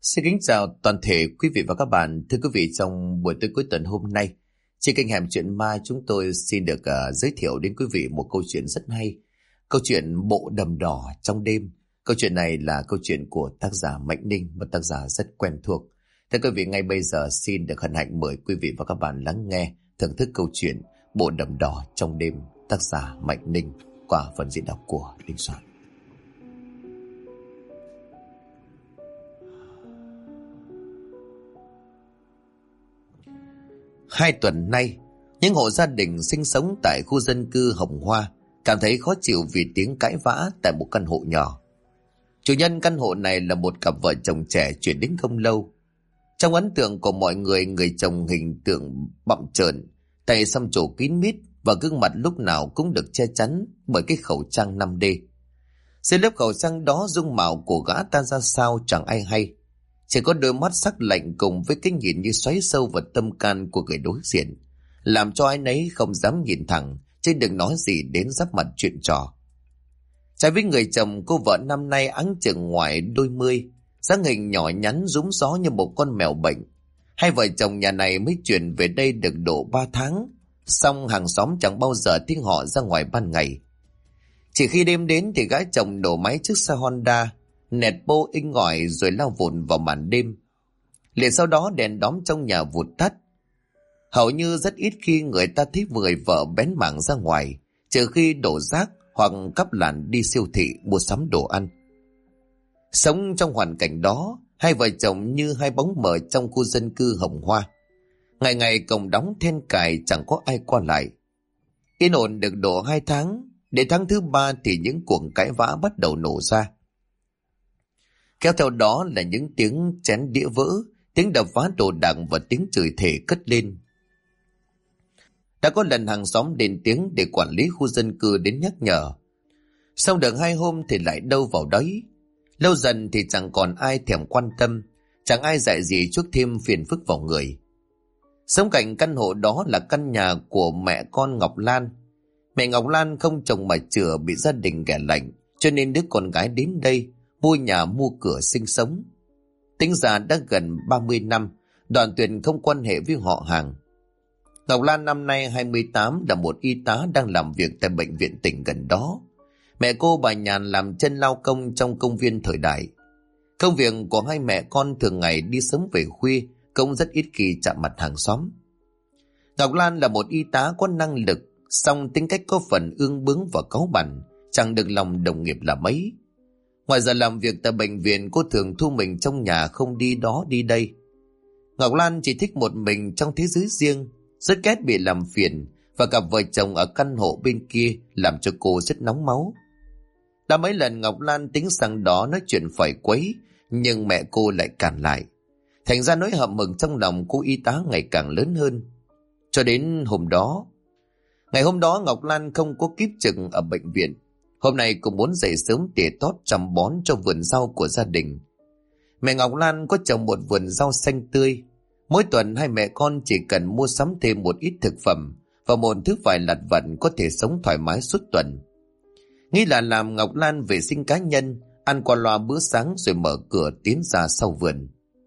Xin kính chào toàn thể quý vị và các bạn. Thưa quý vị, trong buổi tối cuối tuần hôm nay, trên kênh Hẻm Chuyện Ma chúng tôi xin được giới thiệu đến quý vị một câu chuyện rất hay. Câu chuyện Bộ Đầm Đỏ Trong Đêm. Câu chuyện này là câu chuyện của tác giả Mạnh Ninh, một tác giả rất quen thuộc. Thưa quý vị, ngay bây giờ xin được hân hạnh mời quý vị và các bạn lắng nghe, thưởng thức câu chuyện Bộ Đầm Đỏ Trong Đêm, tác giả Mạnh Ninh qua phần diễn đọc của Linh Soạn. 2 tuần nay, những hộ gia đình sinh sống tại khu dân cư Hồng Hoa cảm thấy khó chịu vì tiếng cãi vã tại một căn hộ nhỏ. Chủ nhân căn hộ này là một cặp vợ chồng trẻ chuyển đến không lâu. Trong ấn tượng của mọi người, người chồng hình tượng bặm trợn, tay xăm trổ kín mít và gương mặt lúc nào cũng được che chắn bởi cái khẩu trang 5D. Dưới lớp khẩu trang đó, dung mạo của gã ta ra sao chẳng ai hay. Chỉ có đôi mắt sắc lạnh cùng với cái nhìn như xoáy sâu vào tâm can của người đối diện, làm cho ai nấy không dám nhìn thẳng, chứ đừng nói gì đến giáp mặt chuyện trò. Trái với người chồng, cô vợ năm nay áng chừng ngoài đôi mươi, dáng hình nhỏ nhắn rúm gió như một con mèo bệnh. Hai vợ chồng nhà này mới chuyển về đây được độ 3 tháng, song hàng xóm chẳng bao giờ tiếng họ ra ngoài ban ngày. Chỉ khi đêm đến thì gã chồng nổ máy chiếc xe Honda, nẹt bô inh ỏi rồi lao vụn vào màn đêm. Liền sau đó đèn đóm trong nhà vụt tắt. Hầu như rất ít khi người ta thấy người vợ bén mảng ra ngoài, trừ khi đổ rác hoặc cắp làn đi siêu thị mua sắm đồ ăn. Sống trong hoàn cảnh đó, hai vợ chồng như hai bóng mờ trong khu dân cư Hồng Hoa. Ngày ngày cổng đóng then cài, chẳng có ai qua lại. Yên ổn được độ 2 tháng, đến tháng thứ 3 thì những cuộc cãi vã bắt đầu nổ ra. Kéo theo đó là những tiếng chén đĩa vỡ, tiếng đập phá đồ đạc và tiếng chửi thề cất lên. Đã có lần hàng xóm lên tiếng để quản lý khu dân cư đến nhắc nhở. Xong được 2 hôm thì lại đâu vào đấy. Lâu dần thì chẳng còn ai thèm quan tâm, chẳng ai dạy gì chuốc thêm phiền phức vào người. Sống cạnh căn hộ đó là căn nhà của mẹ con Ngọc Lan. Mẹ Ngọc Lan không chồng mà chửa, bị gia đình ghẻ lạnh, cho nên đứa con gái đến đây mua nhà mua cửa sinh sống. Tính ra đã gần 30 năm, đoạn tuyệt không quan hệ với họ hàng. Ngọc Lan năm nay 28, là một y tá đang làm việc tại bệnh viện tỉnh gần đó. Mẹ cô bà Nhàn làm chân lao công trong công viên Thời Đại. Công việc của hai mẹ con thường ngày đi sớm về khuya, cũng rất ít khi chạm mặt hàng xóm. Ngọc Lan là một y tá có năng lực, song tính cách có phần ương bướng và cáu bẳn, chẳng được lòng đồng nghiệp là mấy. Ngoài giờ làm việc tại bệnh viện, cô thường thu mình trong nhà, không đi đó đi đây. Ngọc Lan chỉ thích một mình trong thế giới riêng, rất ghét bị làm phiền, và cặp vợ chồng ở căn hộ bên kia làm cho cô rất nóng máu. Đã mấy lần Ngọc Lan tính sang đó nói chuyện phải quấy, nhưng mẹ cô lại cản lại. Thành ra nỗi hậm hực trong lòng cô y tá ngày càng lớn hơn. Cho đến ngày hôm đó Ngọc Lan không có kíp trực ở bệnh viện. Hôm nay cô muốn dậy sớm tỉa tót chăm bón cho vườn rau của gia đình. Mẹ Ngọc Lan có trồng một vườn rau xanh tươi. Mỗi tuần hai mẹ con chỉ cần mua sắm thêm một ít thực phẩm và một thứ vải lặt vặt có thể sống thoải mái suốt tuần. Nghĩ là làm Ngọc Lan vệ sinh cá nhân, ăn qua loa bữa sáng rồi mở cửa tiến ra sau vườn.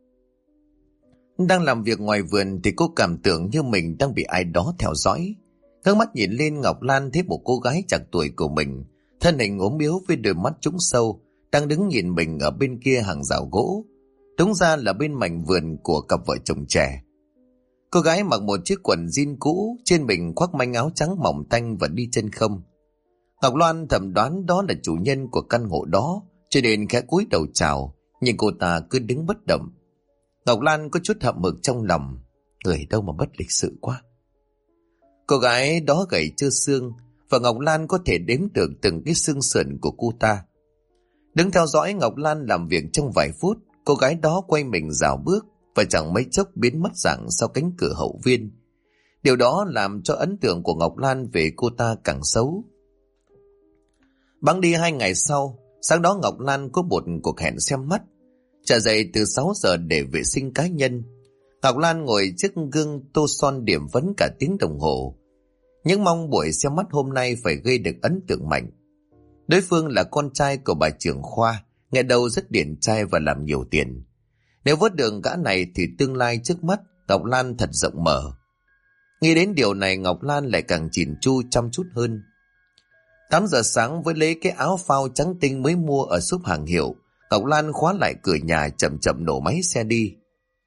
Đang làm việc ngoài vườn thì cô cảm tưởng như mình đang bị ai đó theo dõi. Ngước mắt nhìn lên, Ngọc Lan thấy một cô gái chạc tuổi của mình, thân hình ốm yếu với đôi mắt trũng sâu, đang đứng nhìn mình ở bên kia hàng rào gỗ. Đúng ra là bên mảnh vườn của cặp vợ chồng trẻ. Cô gái mặc một chiếc quần jean cũ, trên mình khoác manh áo trắng mỏng tanh và đi chân không. Ngọc Lan thầm đoán đó là chủ nhân của căn hộ đó, cho nên khẽ cúi đầu chào, nhưng cô ta cứ đứng bất động. Ngọc Lan có chút hậm hực trong lòng, người đâu mà bất lịch sự quá. Cô gái đó gầy trơ xương, và Ngọc Lan có thể đếm được từng cái xương sườn của cô ta. Đứng theo dõi Ngọc Lan làm việc trong vài phút, cô gái đó quay mình rảo bước và chẳng mấy chốc biến mất dạng sau cánh cửa hậu viên. Điều đó làm cho ấn tượng của Ngọc Lan về cô ta càng xấu. Bẵng đi 2 ngày sau, sáng đó Ngọc Lan có một cuộc hẹn xem mắt. Trở dậy từ 6 giờ để vệ sinh cá nhân. Ngọc Lan ngồi trước gương tô son điểm vấn cả tiếng đồng hồ. Nhưng mong buổi xem mắt hôm nay phải gây được ấn tượng mạnh. Đối phương là con trai của bà trưởng khoa, nghe đầu rất điển trai và làm nhiều tiền. Nếu vớt được gã này thì tương lai trước mắt Ngọc Lan thật rộng mở. Nghĩ đến điều này, Ngọc Lan lại càng chỉn chu chăm chút hơn. 8 giờ sáng, với lấy cái áo phao trắng tinh mới mua ở shop hàng hiệu, Ngọc Lan khóa lại cửa nhà, chậm chậm nổ máy xe đi.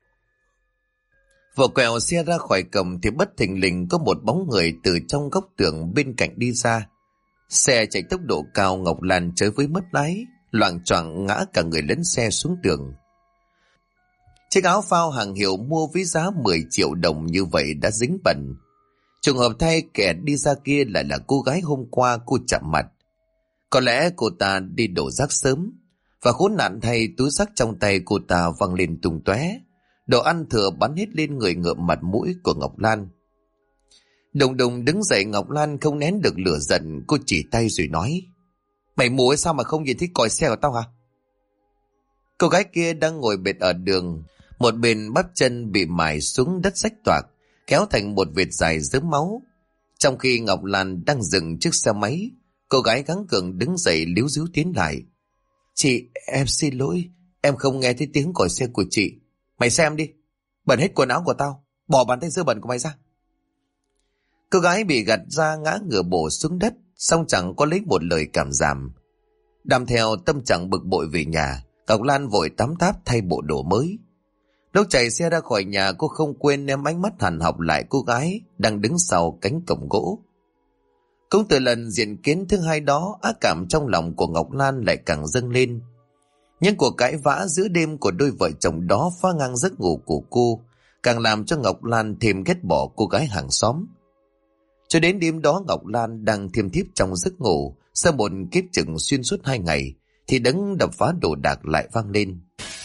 Vừa quẹo xe ra khỏi cổng thì bất thình lình có một bóng người từ trong góc tường bên cạnh đi ra. Xe chạy tốc độ cao, Ngọc Lan chới với mất lái, loạng choạng ngã cả người lẫn xe xuống tường. Chiếc áo phao hàng hiệu mua với giá 10 triệu đồng như vậy đã dính bẩn. Trùng hợp thay, kẻ đi ra kia lại là cô gái hôm qua cô chạm mặt. Có lẽ cô ta đi đổ rác sớm, và khốn nạn thay túi rác trong tay cô ta văng lên tung tóe. Đồ ăn thừa bắn hết lên người ngợm mặt mũi của Ngọc Lan. Đùng đùng đứng dậy, Ngọc Lan không nén được lửa giận, cô chỉ tay rồi nói: "Mày mù hay sao mà không nhìn thấy còi xe của tao hả?" Cô gái kia đang ngồi bệt ở đường, một bên bắp chân bị mài xuống đất rách toạc, kéo thành một vệt dài rớm máu. Trong khi Ngọc Lan đang dừng chiếc xe máy, cô gái gắng gượng đứng dậy líu ríu tiến lại. "Chị, em xin lỗi, em không nghe thấy tiếng còi xe của chị. Mày xem đi, bẩn hết quần áo của tao, bỏ bàn tay dơ bẩn của mày ra." Cô gái bị gạt ra ngã ngửa bổ xuống đất, song chẳng có lấy một lời cảm giảm. Đam theo tâm trạng bực bội về nhà, Ngọc Lan vội tắm táp thay bộ đồ mới. Lúc chạy xe ra khỏi nhà, cô không quên ném ánh mắt hằn học lại cô gái đang đứng sau cánh cổng gỗ. Cũng từ lần diện kiến thứ hai đó, ác cảm trong lòng của Ngọc Lan lại càng dâng lên. Những cuộc cãi vã giữa đêm của đôi vợ chồng đó phá ngang giấc ngủ của cô, càng làm cho Ngọc Lan thêm ghét bỏ cô gái hàng xóm. Cho đến đêm đó, Ngọc Lan đang thiêm thiếp trong giấc ngủ sau một kiếp trực xuyên suốt 2 ngày, thì đấng đập phá đồ đạc lại vang lên.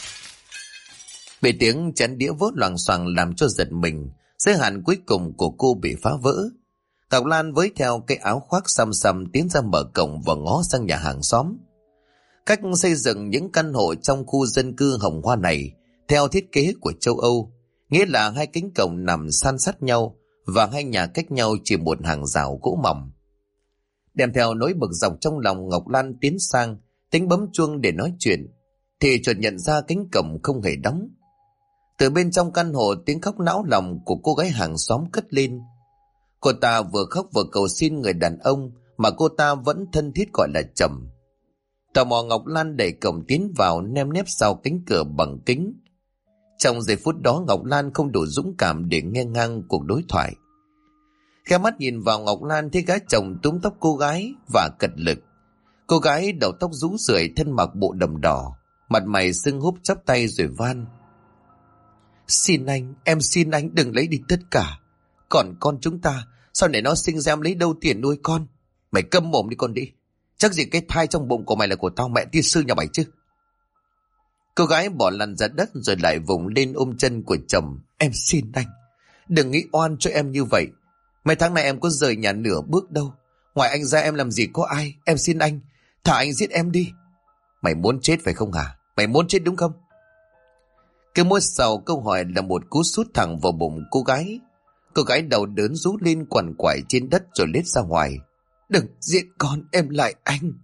Bị tiếng chén đĩa vỡ loằng xoàng làm cho giật mình, giới hạn cuối cùng của cô bị phá vỡ. Ngọc Lan với theo cái áo khoác xăm xăm tiến ra mở cổng và ngó sang nhà hàng xóm. Cách xây dựng những căn hộ trong khu dân cư Hồng Hoa này theo thiết kế của châu Âu, nghĩa là 2 cánh cổng nằm san sát nhau và 2 nhà cách nhau chỉ một hàng rào gỗ mỏng. Đem theo nỗi bực dọc trong lòng, Ngọc Lan tiến sang tính bấm chuông để nói chuyện, thì chợt nhận ra cánh cổng không hề đóng. Từ bên trong căn hộ, tiếng khóc não lòng của cô gái hàng xóm cất lên. Cô ta vừa khóc vừa cầu xin người đàn ông mà cô ta vẫn thân thiết gọi là chồng. Tò mò, Ngọc Lan đẩy cổng tiến vào, nép nép sau cánh cửa bằng kính. Trong giây phút đó, Ngọc Lan không đủ dũng cảm để nghe ngang cuộc đối thoại. Khẽ mắt nhìn vào, Ngọc Lan thấy gã chồng túm tóc cô gái và cật lực. Cô gái đầu tóc rũ rượi, thân mặc bộ đầm đỏ, mặt mày sưng húp, chắp tay rồi van: "Xin anh, em xin anh đừng lấy đi tất cả. Còn con chúng ta, sau này nó sinh ra em lấy đâu tiền nuôi con? Mày câm mồm đi con đi. Chắc gì cái thai trong bụng của mày là của tao, mẹ tiên sư nhà mày chứ." Cô gái bỏ lăn ra đất rồi lại vùng lên ôm chân của chồng. "Em xin anh, đừng nghĩ oan cho em như vậy. Mấy tháng nay em có rời nhà nửa bước đâu. Ngoài anh ra em làm gì có ai. Em xin anh, thả anh giết em đi." "Mày muốn chết phải không hả? Mày muốn chết đúng không?" Cứ mỗi sau câu hỏi là một cú sút thẳng vào bụng cô gái. Cô gái đầu đớn rú lên quằn quại trên đất rồi lết ra ngoài. "Đừng giết con, em lại anh."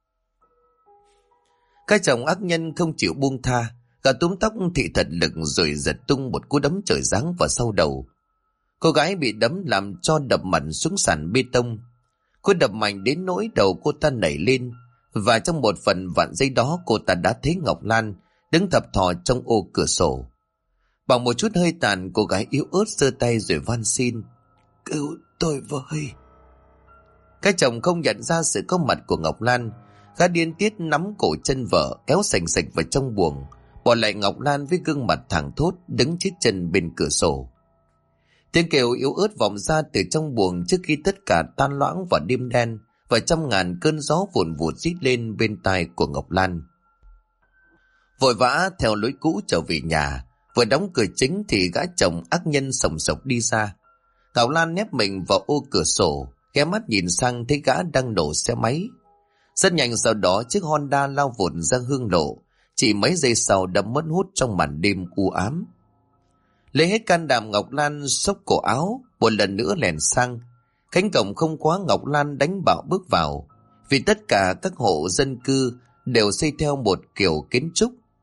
Cái chồng ác nhân không chịu buông tha, gã túm tóc thị thật lực rồi giật tung một cú đấm trời giáng vào sau đầu. Cô gái bị đấm làm cho đập mặt xuống sàn bê tông. Cú đập mạnh đến nỗi đầu cô ta nảy lên, và trong một phần vạn giây đó cô ta đã thấy Ngọc Lan đứng thập thò trong ô cửa sổ. Bằng một chút hơi tàn, cô gái yếu ớt giơ tay rồi van xin: "Cứu tôi với." Cái chồng không nhận ra sự có mặt của Ngọc Lan, gã điên tiết nắm cổ chân vợ kéo sành sạch vào trong buồng, bỏ lại Ngọc Lan với gương mặt thẳng thốt đứng chết chân bên cửa sổ. Tiếng kêu yếu ớt vọng ra từ trong buồng trước khi tất cả tan loãng vào đêm đen, và trăm ngàn cơn gió vùn vụt rít lên bên tai của Ngọc Lan. Vội vã theo lối cũ trở về nhà, vừa đóng cửa chính thì gã chồng ác nhân sòng sộc đi ra. Ngọc Lan nép mình vào ô cửa sổ, ghé mắt nhìn sang thấy gã đang nổ xe máy. Rất nhanh sau đó, chiếc Honda lao vụt ra hương lộ, chỉ mấy giây sau đã mất hút trong màn đêm u ám. Lấy hết can đảm, Ngọc Lan xốc cổ áo, một lần nữa lèn sang. Cánh cổng không khóa, Ngọc Lan đánh bạo bước vào. Vì tất cả các hộ dân cư đều xây theo một kiểu kiến trúc.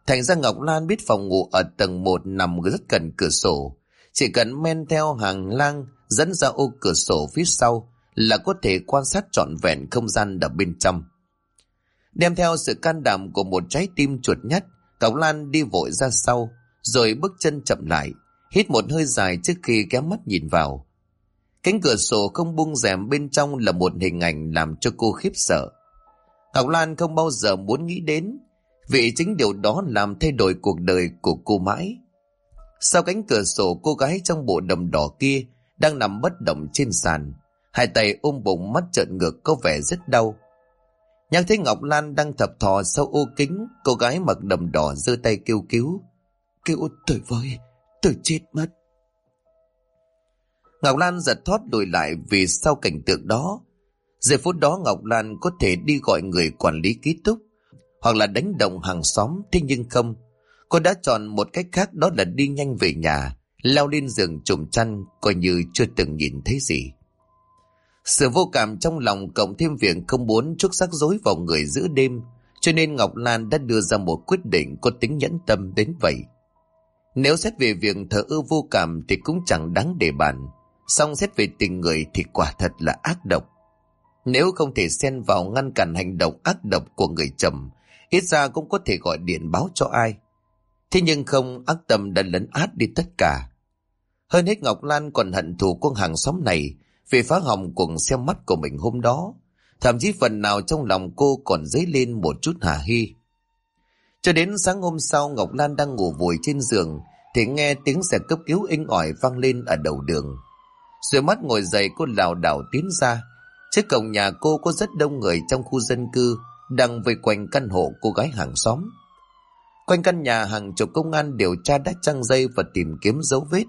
Thành ra Ngọc Lan biết phòng ngủ ở tầng 1 nằm rất gần cửa sổ. Chỉ cần men theo hàng lang dẫn ra ô cửa sổ phía sau là có thể quan sát trọn vẹn không gian ở bên trong. Đem theo sự can đảm của một trái tim chuột nhắt, Ngọc Lan đi vội ra sau, rồi bước chân chậm lại, hít một hơi dài trước khi kéo mắt nhìn vào. Cánh cửa sổ không bung rèm, bên trong là một hình ảnh làm cho cô khiếp sợ. Ngọc Lan không bao giờ muốn nghĩ đến, vì chính điều đó làm thay đổi cuộc đời của cô mãi. Sau cánh cửa sổ, cô gái trong bộ đầm đỏ kia đang nằm bất động trên sàn, hai tay ôm bụng, mắt trợn ngược, có vẻ rất đau. Nhắc thấy Ngọc Lan đang thập thò sau ô kính, cô gái mặc đầm đỏ giơ tay kêu cứu. Kêu tôi với, tôi chết mất. Ngọc Lan giật thót lùi lại vì sau cảnh tượng đó. Giây phút đó Ngọc Lan có thể đi gọi người quản lý ký túc hoặc là đánh động hàng xóm, thế nhưng không. Cô đã chọn một cách khác, đó là đi nhanh về nhà, leo lên giường trùm chăn, coi như chưa từng nhìn thấy gì. Sự vô cảm trong lòng cộng thêm việc không muốn chuốc rắc rối vào người giữa đêm, cho nên Ngọc Lan đã đưa ra một quyết định có tính nhẫn tâm đến vậy. Nếu xét về việc thờ ơ vô cảm thì cũng chẳng đáng để bàn, song xét về tình người thì quả thật là ác độc. Nếu không thể xen vào ngăn cản hành động ác độc của người chồng, ít ra cũng có thể gọi điện báo cho ai. Thế nhưng không, ác tâm đã lấn át đi tất cả. Hơn hết Ngọc Lan còn hận thù con hàng xóm này vì phá hỏng cuộc xem mắt của mình hôm đó. Thậm chí phần nào trong lòng cô còn dấy lên một chút hả hê. Cho đến sáng hôm sau, Ngọc Lan đang ngủ vùi trên giường thì nghe tiếng xe cấp cứu inh ỏi vang lên ở đầu đường. Rồi mắt ngồi dậy, cô lảo đảo tiến ra. Trước cổng nhà cô có rất đông người trong khu dân cư đang vây quanh căn hộ cô gái hàng xóm. Quanh căn nhà hàng chục công an điều tra đã trăng dây và tìm kiếm dấu vết.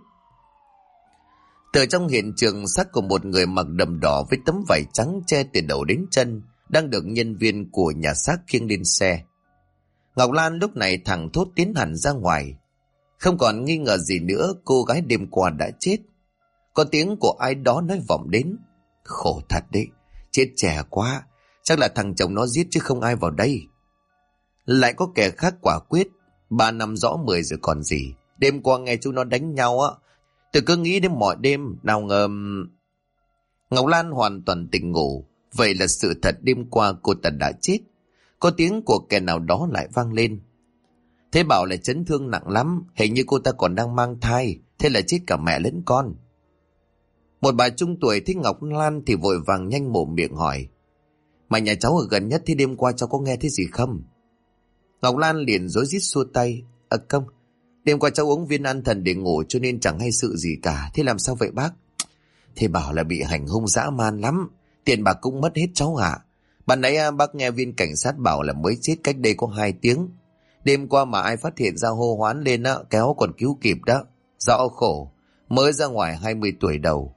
Từ trong hiện trường, xác của một người mặc đầm đỏ với tấm vải trắng che từ đầu đến chân đang được nhân viên của nhà xác khiêng lên xe. Ngọc Lan lúc này thẳng thốt tiến hẳn ra ngoài. Không còn nghi ngờ gì nữa, cô gái đêm qua đã chết. Có tiếng của ai đó nói vọng đến. Khổ thật đấy, chết trẻ quá, chắc là thằng chồng nó giết chứ không ai vào đây. Lại có kẻ khác quả quyết, 3 năm rõ 10 rồi còn gì. Đêm qua nghe chúng nó đánh nhau á, tôi cứ nghĩ đến mọi đêm, nào ngờ... Ngọc Lan hoàn toàn tỉnh ngủ. Vậy là sự thật, đêm qua cô ta đã chết. Có tiếng của kẻ nào đó lại vang lên. Thế bảo là chấn thương nặng lắm, hình như cô ta còn đang mang thai, thế là chết cả mẹ lẫn con. Một bà trung tuổi thấy Ngọc Lan thì vội vàng nhanh mồm miệng hỏi. Mà nhà cháu ở gần nhất, thế đêm qua cháu có nghe thấy gì không? Ngọc Lan liền rối rít xua tay. Không, đêm qua cháu uống viên an thần để ngủ cho nên chẳng hay sự gì cả. Thế làm sao vậy bác? Thế bảo là bị hành hung dã man lắm, tiền bạc cũng mất hết cháu ạ. Bạn nãy bác nghe viên cảnh sát bảo là mới chết cách đây có 2 tiếng. Đêm qua mà ai phát hiện ra hô hoán lên á, kéo còn cứu kịp đó. Rõ khổ, mới ra ngoài 20 tuổi đầu.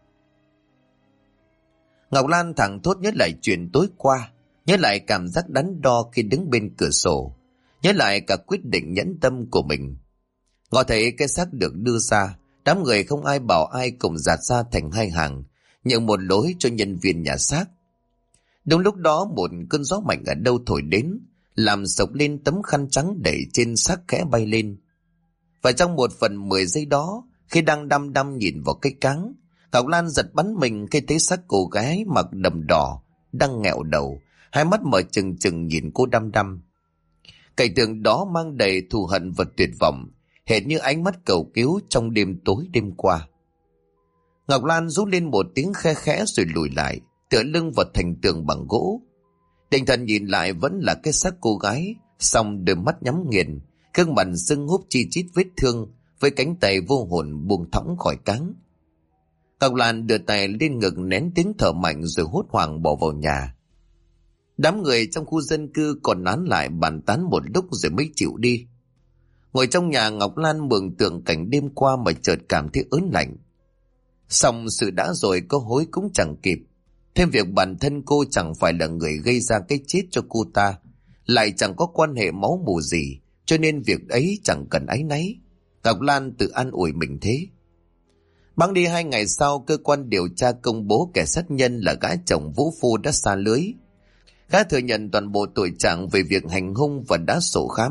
Ngọc Lan thẳng thốt nhớ lại chuyện tối qua, nhớ lại cảm giác đắn đo khi đứng bên cửa sổ, nhớ lại cả quyết định nhẫn tâm của mình. Ngọ thấy cái xác được đưa ra, đám người không ai bảo ai cùng dạt ra thành 2 hàng, nhường một lối cho nhân viên nhà xác. Đúng lúc đó một cơn gió mạnh ở đâu thổi đến, làm sộc lên tấm khăn trắng đẩy trên xác khẽ bay lên. Và trong 1/10 giây đó, khi đang đăm đăm nhìn vào cái cáng, Ngọc Lan giật bắn mình khi thấy xác cô gái mặc đầm đỏ đang nghẹo đầu, hai mắt mở trừng trừng nhìn cô đăm đăm. Cảnh tượng đó mang đầy thù hận và tuyệt vọng, hệt như ánh mắt cầu cứu trong đêm tối đêm qua. Ngọc Lan rú lên một tiếng khe khẽ rồi lùi lại, tựa lưng vào thành tường bằng gỗ. Định thần nhìn lại vẫn là cái xác cô gái, song đôi mắt nhắm nghiền, gương mặt sưng húp chi chít vết thương, với cánh tay vô hồn buông thõng khỏi cáng. Ngọc Lan đưa tay lên ngực nén tiếng thở mạnh rồi hốt hoảng bỏ vào nhà. Đám người trong khu dân cư còn nán lại bàn tán một lúc rồi mới chịu đi. Ngồi trong nhà, Ngọc Lan mường tượng cảnh đêm qua mà chợt cảm thấy ớn lạnh. Xong sự đã rồi có hối cũng chẳng kịp. Thêm việc bản thân cô chẳng phải là người gây ra cái chết cho cô ta, lại chẳng có quan hệ máu mủ gì, cho nên việc ấy chẳng cần áy náy. Ngọc Lan tự an ủi mình thế. Bẵng đi 2 ngày sau, cơ quan điều tra công bố kẻ sát nhân là gã chồng vũ phu đã sa lưới. Gã thừa nhận toàn bộ tội trạng về việc hành hung và đã sổ khám,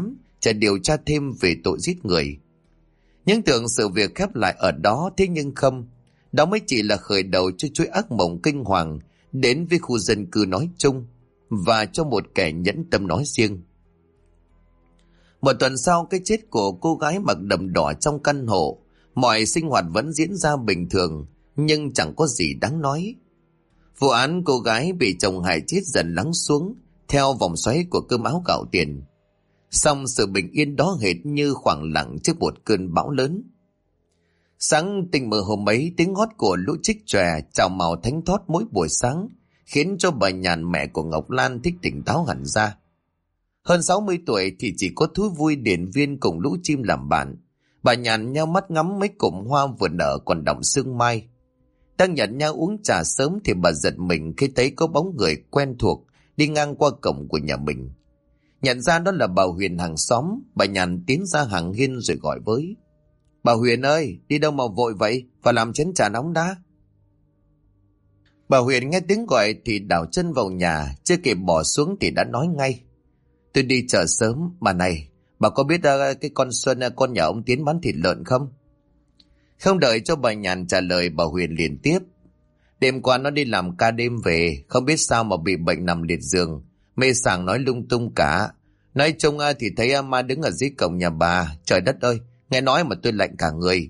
chờ điều tra thêm về tội giết người. Nhưng tưởng sự việc khép lại ở đó, thế nhưng không. Đó mới chỉ là khởi đầu cho chuỗi ác mộng kinh hoàng đến với khu dân cư nói chung và cho một kẻ nhẫn tâm nói riêng. Một tuần sau cái chết của cô gái mặc đầm đỏ trong căn hộ, mọi sinh hoạt vẫn diễn ra bình thường, nhưng chẳng có gì đáng nói. Vụ án cô gái bị chồng hại chết dần lắng xuống theo vòng xoáy của cơm áo gạo tiền. Song sự bình yên đó hệt như khoảng lặng trước một cơn bão lớn. Sáng tinh mơ hôm ấy, tiếng hót của lũ trích chòe chào màu thánh thót mỗi buổi sáng khiến cho bà Nhàn, mẹ của Ngọc Lan, thích tỉnh táo hẳn ra. Hơn 60 tuổi thì chỉ có thú vui điển viên cùng lũ chim làm bạn. Bà Nhàn nheo mắt ngắm mấy cụm hoa vừa nở còn đọng sương mai. Đang nhận nhau uống trà sớm thì bà giật mình khi thấy có bóng người quen thuộc đi ngang qua cổng của nhà mình. Nhận ra đó là bà Huyền hàng xóm, bà Nhàn tiến ra hàng hiên rồi gọi với: "Bà Huyền ơi, đi đâu mà vội vậy? Và làm chén trà nóng đã." Bà Huyền nghe tiếng gọi thì đảo chân vào nhà, chưa kịp bỏ xuống thì đã nói ngay: "Tôi đi chợ sớm, mà này, bà có biết cái con Xuân, con nhà ông Tiến bán thịt lợn không?" Không đợi cho bà Nhàn trả lời, bà Huyền liền tiếp: "Đêm qua nó đi làm ca đêm về, không biết sao mà bị bệnh nằm liệt giường, mê sảng nói lung tung cả. Nói chung thì thấy ma đứng ở dưới cổng nhà bà. Trời đất ơi, nghe nói mà tôi lạnh cả người."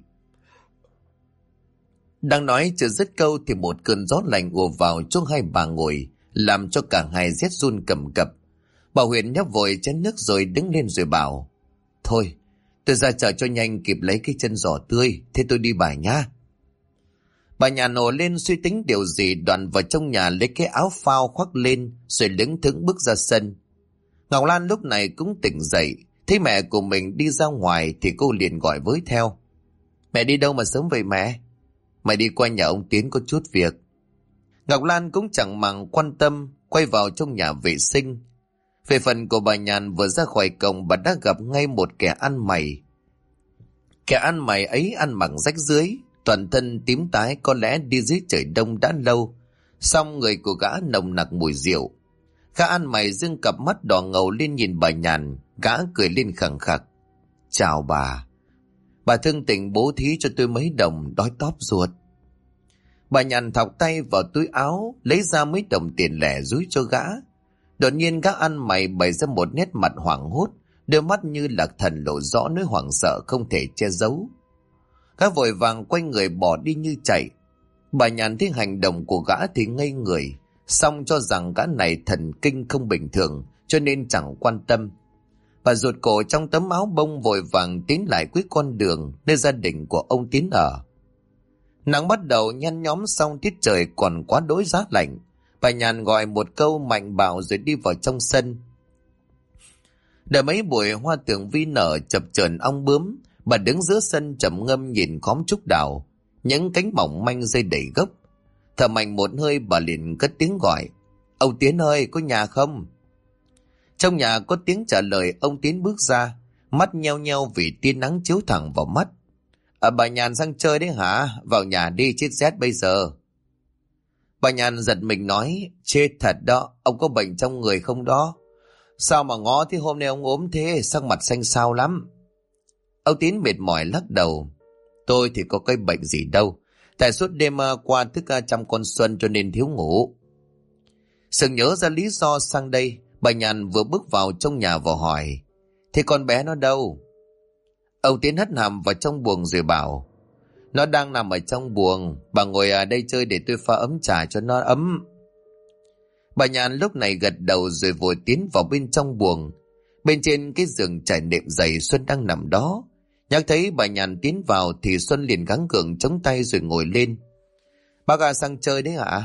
Đang nói chưa dứt câu thì một cơn gió lạnh ùa vào chỗ hai bà ngồi, làm cho cả hai rét run cầm cập. Bà Huyền nhấp vội chén nước rồi đứng lên rồi bảo: "Thôi, tôi ra chợ cho nhanh kịp lấy cái chân giò tươi, thế tôi đi bà nhá." Bà nhà nổ lên suy tính điều gì, đoạn vào trong nhà lấy cái áo phao khoác lên rồi lững thững bước ra sân. Ngọc Lan lúc này cũng tỉnh dậy, thấy mẹ của mình đi ra ngoài thì cô liền gọi với theo: "Mẹ đi đâu mà sớm vậy mẹ?" "Mày đi qua nhà ông Tiến có chút việc." Ngọc Lan cũng chẳng màng quan tâm, quay vào trong nhà vệ sinh. Về phần của bà Nhàn, vừa ra khỏi cổng bà đã gặp ngay một kẻ ăn mày. Kẻ ăn mày ấy ăn mặc rách rưới, toàn thân tím tái, có lẽ đi dưới trời đông đã lâu, song người của gã nồng nặc mùi rượu. Gã ăn mày dương cặp mắt đỏ ngầu lên nhìn bà Nhàn, gã cười lên khẳng khặc: "Chào bà thương tình bố thí cho tôi mấy đồng, đói tóp ruột." Bà Nhàn thọc tay vào túi áo lấy ra mấy đồng tiền lẻ dúi cho gã. Đột nhiên gã ăn mày bày ra một nét mặt hoảng hốt, đôi mắt như lạc thần lộ rõ nỗi hoảng sợ không thể che giấu. Gã vội vàng quay người bỏ đi như chạy. Bà Nhàn thấy hành động của gã thì ngây người, song cho rằng gã này thần kinh không bình thường cho nên chẳng quan tâm. Bà rụt cổ trong tấm áo bông vội vàng tiến lại cuối con đường nơi gia đình của ông Tiến ở. Nắng bắt đầu nhăn nhóm, xong tiết trời còn quá đỗi giá lạnh. Bà Nhàn gọi một câu mạnh bạo rồi đi vào trong sân. Đợi mấy bụi hoa tường vi nở chập chờn ong bướm, bà đứng giữa sân trầm ngâm nhìn khóm trúc đào, những cánh mỏng manh rơi đầy gốc. Thở mạnh một hơi, bà liền cất tiếng gọi: "Ông Tiến ơi, có nhà không?" Trong nhà có tiếng trả lời. Ông Tiến bước ra, mắt nheo nheo vì tia nắng chiếu thẳng vào mắt. Bà Nhàn sang chơi đấy hả? Vào nhà đi, chết rét bây giờ." Bà Nhàn giật mình nói: "Chết thật đó, ông có bệnh trong người không đó? Sao mà ngó thế, hôm nay ông ốm thế, sắc mặt xanh xao lắm." Ông Tiến mệt mỏi lắc đầu: "Tôi thì có cái bệnh gì đâu, tại suốt đêm qua thức chăm con Xuân cho nên thiếu ngủ." Sực nhớ ra lý do sang đây, bà Nhàn vừa bước vào trong nhà vừa hỏi: "Thế con bé nó đâu?" Ông Tiến hất hàm vào trong buồng rồi bảo: "Nó đang nằm ở trong buồng, bà ngồi ở đây chơi để tôi pha ấm trà cho nó ấm." Bà Nhàn lúc này gật đầu rồi vội tiến vào bên trong buồng. Bên trên cái giường trải nệm dày, Xuân đang nằm đó. Nhắc thấy bà Nhàn tiến vào thì Xuân liền gắng gượng chống tay rồi ngồi lên. "Bác sang chơi đấy hả?"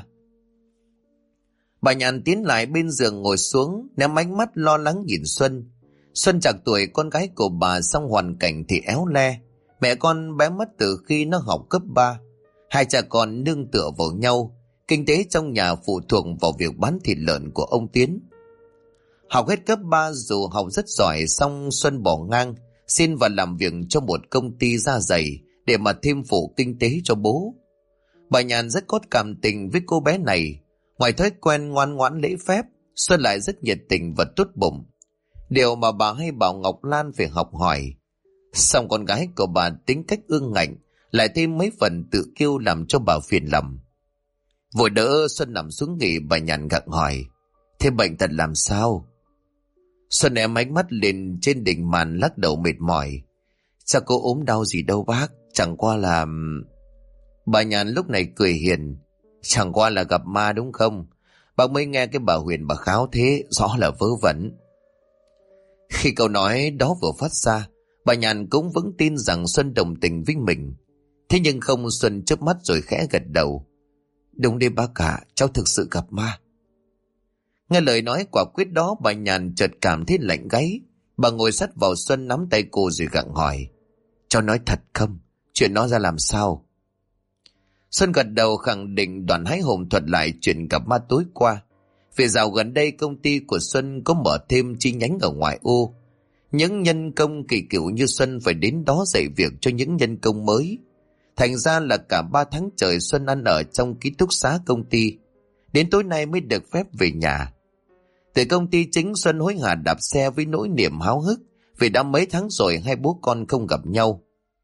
Bà Nhàn tiến lại bên giường ngồi xuống, ném ánh mắt lo lắng nhìn Xuân. Xuân chạc tuổi con gái của bà, song hoàn cảnh thì éo le. Mẹ con bé mất từ khi nó học cấp 3. Hai cha con nương tựa vào nhau, kinh tế trong nhà phụ thuộc vào việc bán thịt lợn của ông Tiến. Học hết cấp 3, dù học rất giỏi, song Xuân bỏ ngang, xin vào làm việc cho một công ty da giày để mà thêm phụ kinh tế cho bố. Bà Nhàn rất có cảm tình với cô bé này. Ngoài thói quen ngoan ngoãn lễ phép, Xuân lại rất nhiệt tình và tốt bụng. Điều mà bà hay bảo Ngọc Lan phải học hỏi. Xong con gái của bà tính cách ương ngạnh, lại thêm mấy phần tự kiêu làm cho bà phiền lòng. Vội đỡ Xuân nằm xuống nghỉ, bà nhàn gặng hỏi: thế bệnh tật làm sao? Xuân em ánh mắt lên trên đỉnh màn, lắc đầu mệt mỏi: sao cô ốm đau gì đâu bác, chẳng qua là... Bà nhàn lúc này cười hiền: chẳng qua là gặp ma đúng không? Bác mới nghe cái bà Huyền bà kháo thế, rõ là vớ vẩn. Khi câu nói đó vừa phát ra, bà nhàn cũng vững tin rằng Xuân đồng tình với mình. Thế nhưng không, Xuân chớp mắt rồi khẽ gật đầu: đúng đi bác cả, cháu thực sự gặp ma. Nghe lời nói quả quyết đó, bà nhàn chợt cảm thấy lạnh gáy. Bà ngồi sát vào Xuân, nắm tay cô rồi gặng hỏi: cháu nói thật không? Chuyện nó ra làm sao? Xuân gật đầu khẳng định, đoạn hái hùng thuật lại chuyện gặp ma tối qua. Vì dạo gần đây công ty của Xuân có mở thêm chi nhánh ở ngoại ô. Những nhân công kỳ cựu như Xuân phải đến đó dạy việc cho những nhân công mới. Thành ra là cả 3 tháng trời Xuân ăn ở trong ký túc xá công ty. Đến tối nay mới được phép về nhà. Từ công ty chính, Xuân hối hả đạp xe với nỗi niềm háo hức, vì đã mấy tháng rồi hai bố con không gặp nhau.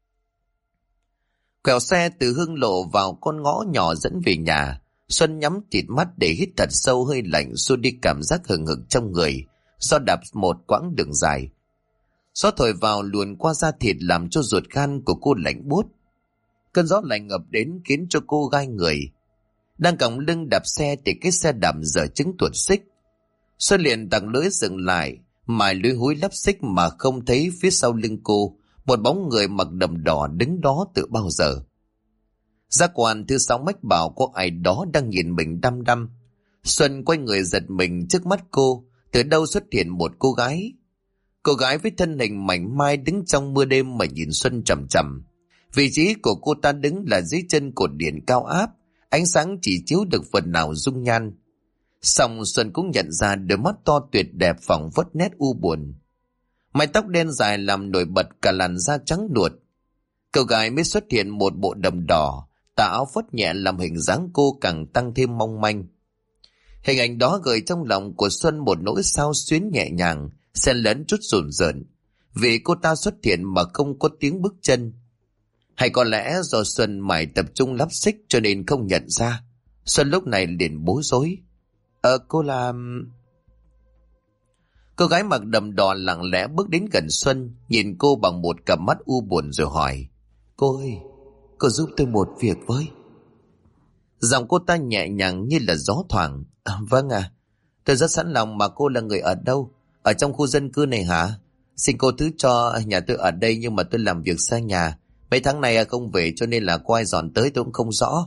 Quẹo xe từ Hương Lộ vào con ngõ nhỏ dẫn về nhà. Xuân nhắm tịt mắt để hít thật sâu hơi lạnh xua đi cảm giác hừng hực trong người do đạp một quãng đường dài. Gió thổi vào luồn qua da thịt làm cho ruột gan của cô lạnh buốt. Cơn gió lạnh ập đến khiến cho cô gai người. Đang còng lưng đạp xe thì cái xe đạp dở chứng tuột xích. Xuân liền tặng lưỡi dừng lại, mài lưỡi húi lắp xích mà không thấy phía sau lưng cô một bóng người mặc đầm đỏ đứng đó từ bao giờ. Giác quan thứ 6 mách bảo có ai đó đang nhìn mình đăm đăm. Xuân quay người giật mình, trước mắt cô từ đâu xuất hiện một cô gái. Cô gái với thân hình mảnh mai đứng trong mưa đêm mà nhìn Xuân chằm chằm. Vị trí của cô ta đứng là dưới chân cột điện cao áp, ánh sáng chỉ chiếu được phần nào dung nhan. Song Xuân cũng nhận ra đôi mắt to tuyệt đẹp phảng phất nét u buồn. Mái tóc đen dài làm nổi bật cả làn da trắng nuột. Cô gái mới xuất hiện một bộ đầm đỏ, tà áo phất nhẹ làm hình dáng cô càng tăng thêm mong manh. Hình ảnh đó gợi trong lòng của Xuân một nỗi xao xuyến nhẹ nhàng, xen lẫn chút run rợn, vì cô ta xuất hiện mà không có tiếng bước chân. Hay có lẽ do Xuân mải tập trung lắp xích cho nên không nhận ra. Xuân lúc này liền bối rối: cô là... Cô gái mặc đầm đỏ lặng lẽ bước đến gần Xuân, nhìn cô bằng một cặp mắt u buồn rồi hỏi: cô ơi, cô giúp tôi một việc với. Giọng cô ta nhẹ nhàng như là gió thoảng: vâng à, tôi rất sẵn lòng, mà cô là người ở đâu? Ở trong khu dân cư này hả? Xin cô thứ cho, nhà tôi ở đây nhưng mà tôi làm việc xa nhà. Mấy tháng này không về cho nên là có ai dọn tới tôi cũng không rõ.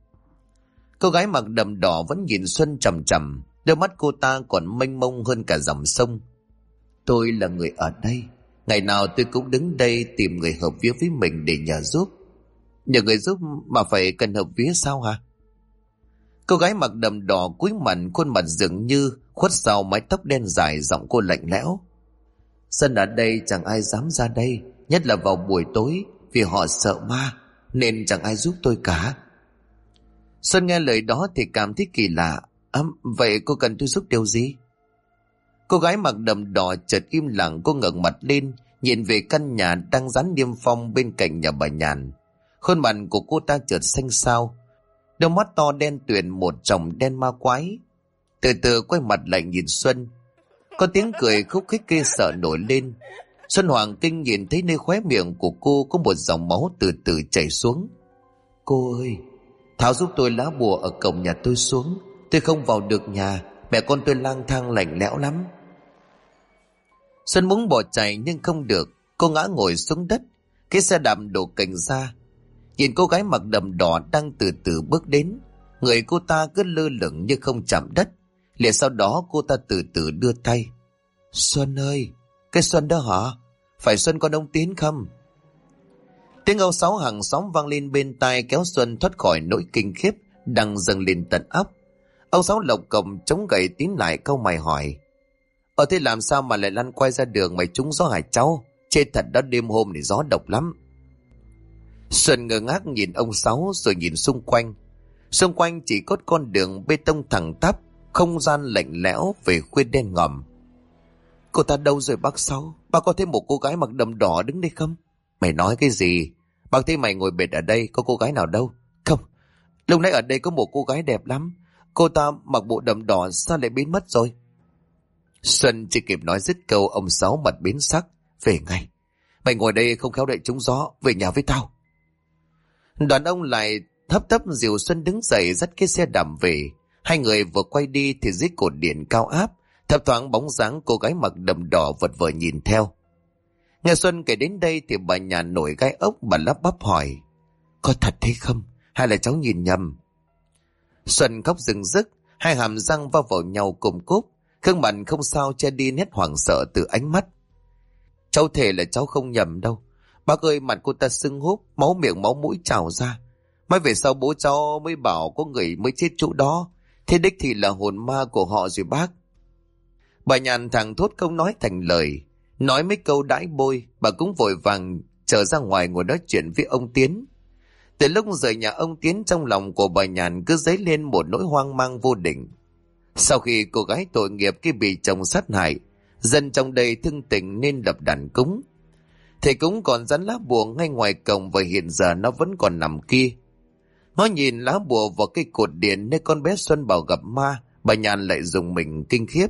Cô gái mặc đầm đỏ vẫn nhìn Xuân chằm chằm, đôi mắt cô ta còn mênh mông hơn cả dòng sông. Tôi là người ở đây, ngày nào tôi cũng đứng đây tìm người hợp vía với mình để nhờ giúp. Nhờ người giúp mà phải cần hợp vía sao hả? Cô gái mặc đầm đỏ cúi mặt, khuôn mặt dường như khuất sau mái tóc đen dài, giọng cô lạnh lẽo: dân ở đây chẳng ai dám ra đây, nhất là vào buổi tối, vì họ sợ ma, nên chẳng ai giúp tôi cả. Xuân nghe lời đó thì cảm thấy kỳ lạ. Vậy cô cần tôi giúp điều gì? Cô gái mặc đầm đỏ chợt im lặng. Cô ngẩng mặt lên nhìn về căn nhà đang dán niêm phong bên cạnh nhà bà Nhàn. Khuôn mặt của cô ta chợt xanh xao, đôi mắt to đen tuyền một chồng đen ma quái. Từ từ quay mặt lại nhìn Xuân. Có tiếng cười khúc khích ghê sợ nổi lên. Xuân hoàng kinh nhìn thấy nơi khóe miệng của cô có một dòng máu từ từ chảy xuống. Cô ơi, tháo giúp tôi lá bùa ở cổng nhà tôi xuống, tôi không vào được nhà, mẹ con tôi lang thang lạnh lẽo lắm. Xuân muốn bỏ chạy nhưng không được. Cô ngã ngồi xuống đất, cái xe đạp đổ cành ra. Nhìn cô gái mặc đầm đỏ đang từ từ bước đến, người cô ta cứ lơ lửng như không chạm đất. Liền sau đó cô ta từ từ đưa tay. Xuân ơi, cái Xuân đó hả? Phải Xuân con ông Tiến không? Tiếng ông Sáu hàng xóm vang lên bên tai, kéo Xuân thoát khỏi nỗi kinh khiếp đang dâng lên tận óc. Ông Sáu lộc cổng chống gậy Tiến lại câu mày hỏi: thế làm sao mà lại lăn quay ra đường mày trúng gió hả cháu? Chết thật đó, đêm hôm thì gió độc lắm. Xuân ngơ ngác nhìn ông Sáu rồi nhìn xung quanh. Xung quanh chỉ có con đường bê tông thẳng tắp, không gian lạnh lẽo về khuya đen ngòm. Cô ta đâu rồi bác Sáu? Bác có thấy một cô gái mặc đầm đỏ đứng đây không? Mày nói cái gì? Bác thấy mày ngồi bệt ở đây, có cô gái nào đâu? Không, lúc nãy ở đây có một cô gái đẹp lắm. Cô ta mặc bộ đầm đỏ sao lại biến mất rồi? Xuân chỉ kịp nói dứt câu, ông Sáu mặt biến sắc. Về ngay. Mày ngồi đây không khéo đậy trúng gió, về nhà với tao. Đoàn ông lại hấp tấp dìu Xuân đứng dậy dắt cái xe đạp về. Hai người vừa quay đi thì dưới cột điện cao áp, thấp thoáng bóng dáng cô gái mặc đầm đỏ vật vờ nhìn theo. Nghe Xuân kể đến đây thì bà nhà nổi gai ốc, bà lắp bắp hỏi. Có thật thế không? Hay là cháu nhìn nhầm? Xuân khóc rưng rức, hai hàm răng va vào nhau cùng cúp, gương mặt không sao che đi nét hoảng sợ từ ánh mắt. Cháu thề là cháu không nhầm đâu. Bác ơi, mặt cô ta sưng húp, máu miệng máu mũi trào ra. Mai về sau bố cháu mới bảo có người mới chết chỗ đó. Thế đích thì là hồn ma của họ rồi bác. Bà nhàn thẳng thốt không nói thành lời. Nói mấy câu đãi bôi, bà cũng vội vàng trở ra ngoài ngồi nói chuyện với ông Tiến. Từ lúc rời nhà ông Tiến, trong lòng của bà nhàn cứ dấy lên một nỗi hoang mang vô định. Sau khi cô gái tội nghiệp kia bị chồng sát hại, dân trong đây thưng tình nên lập đàn cúng. Thầy cúng còn dán lá bùa ngay ngoài cổng và hiện giờ nó vẫn còn nằm kia. Ngó nhìn lá bùa vào cây cột điện nơi con bé Xuân bảo gặp ma, bà nhàn lại dùng mình kinh khiếp.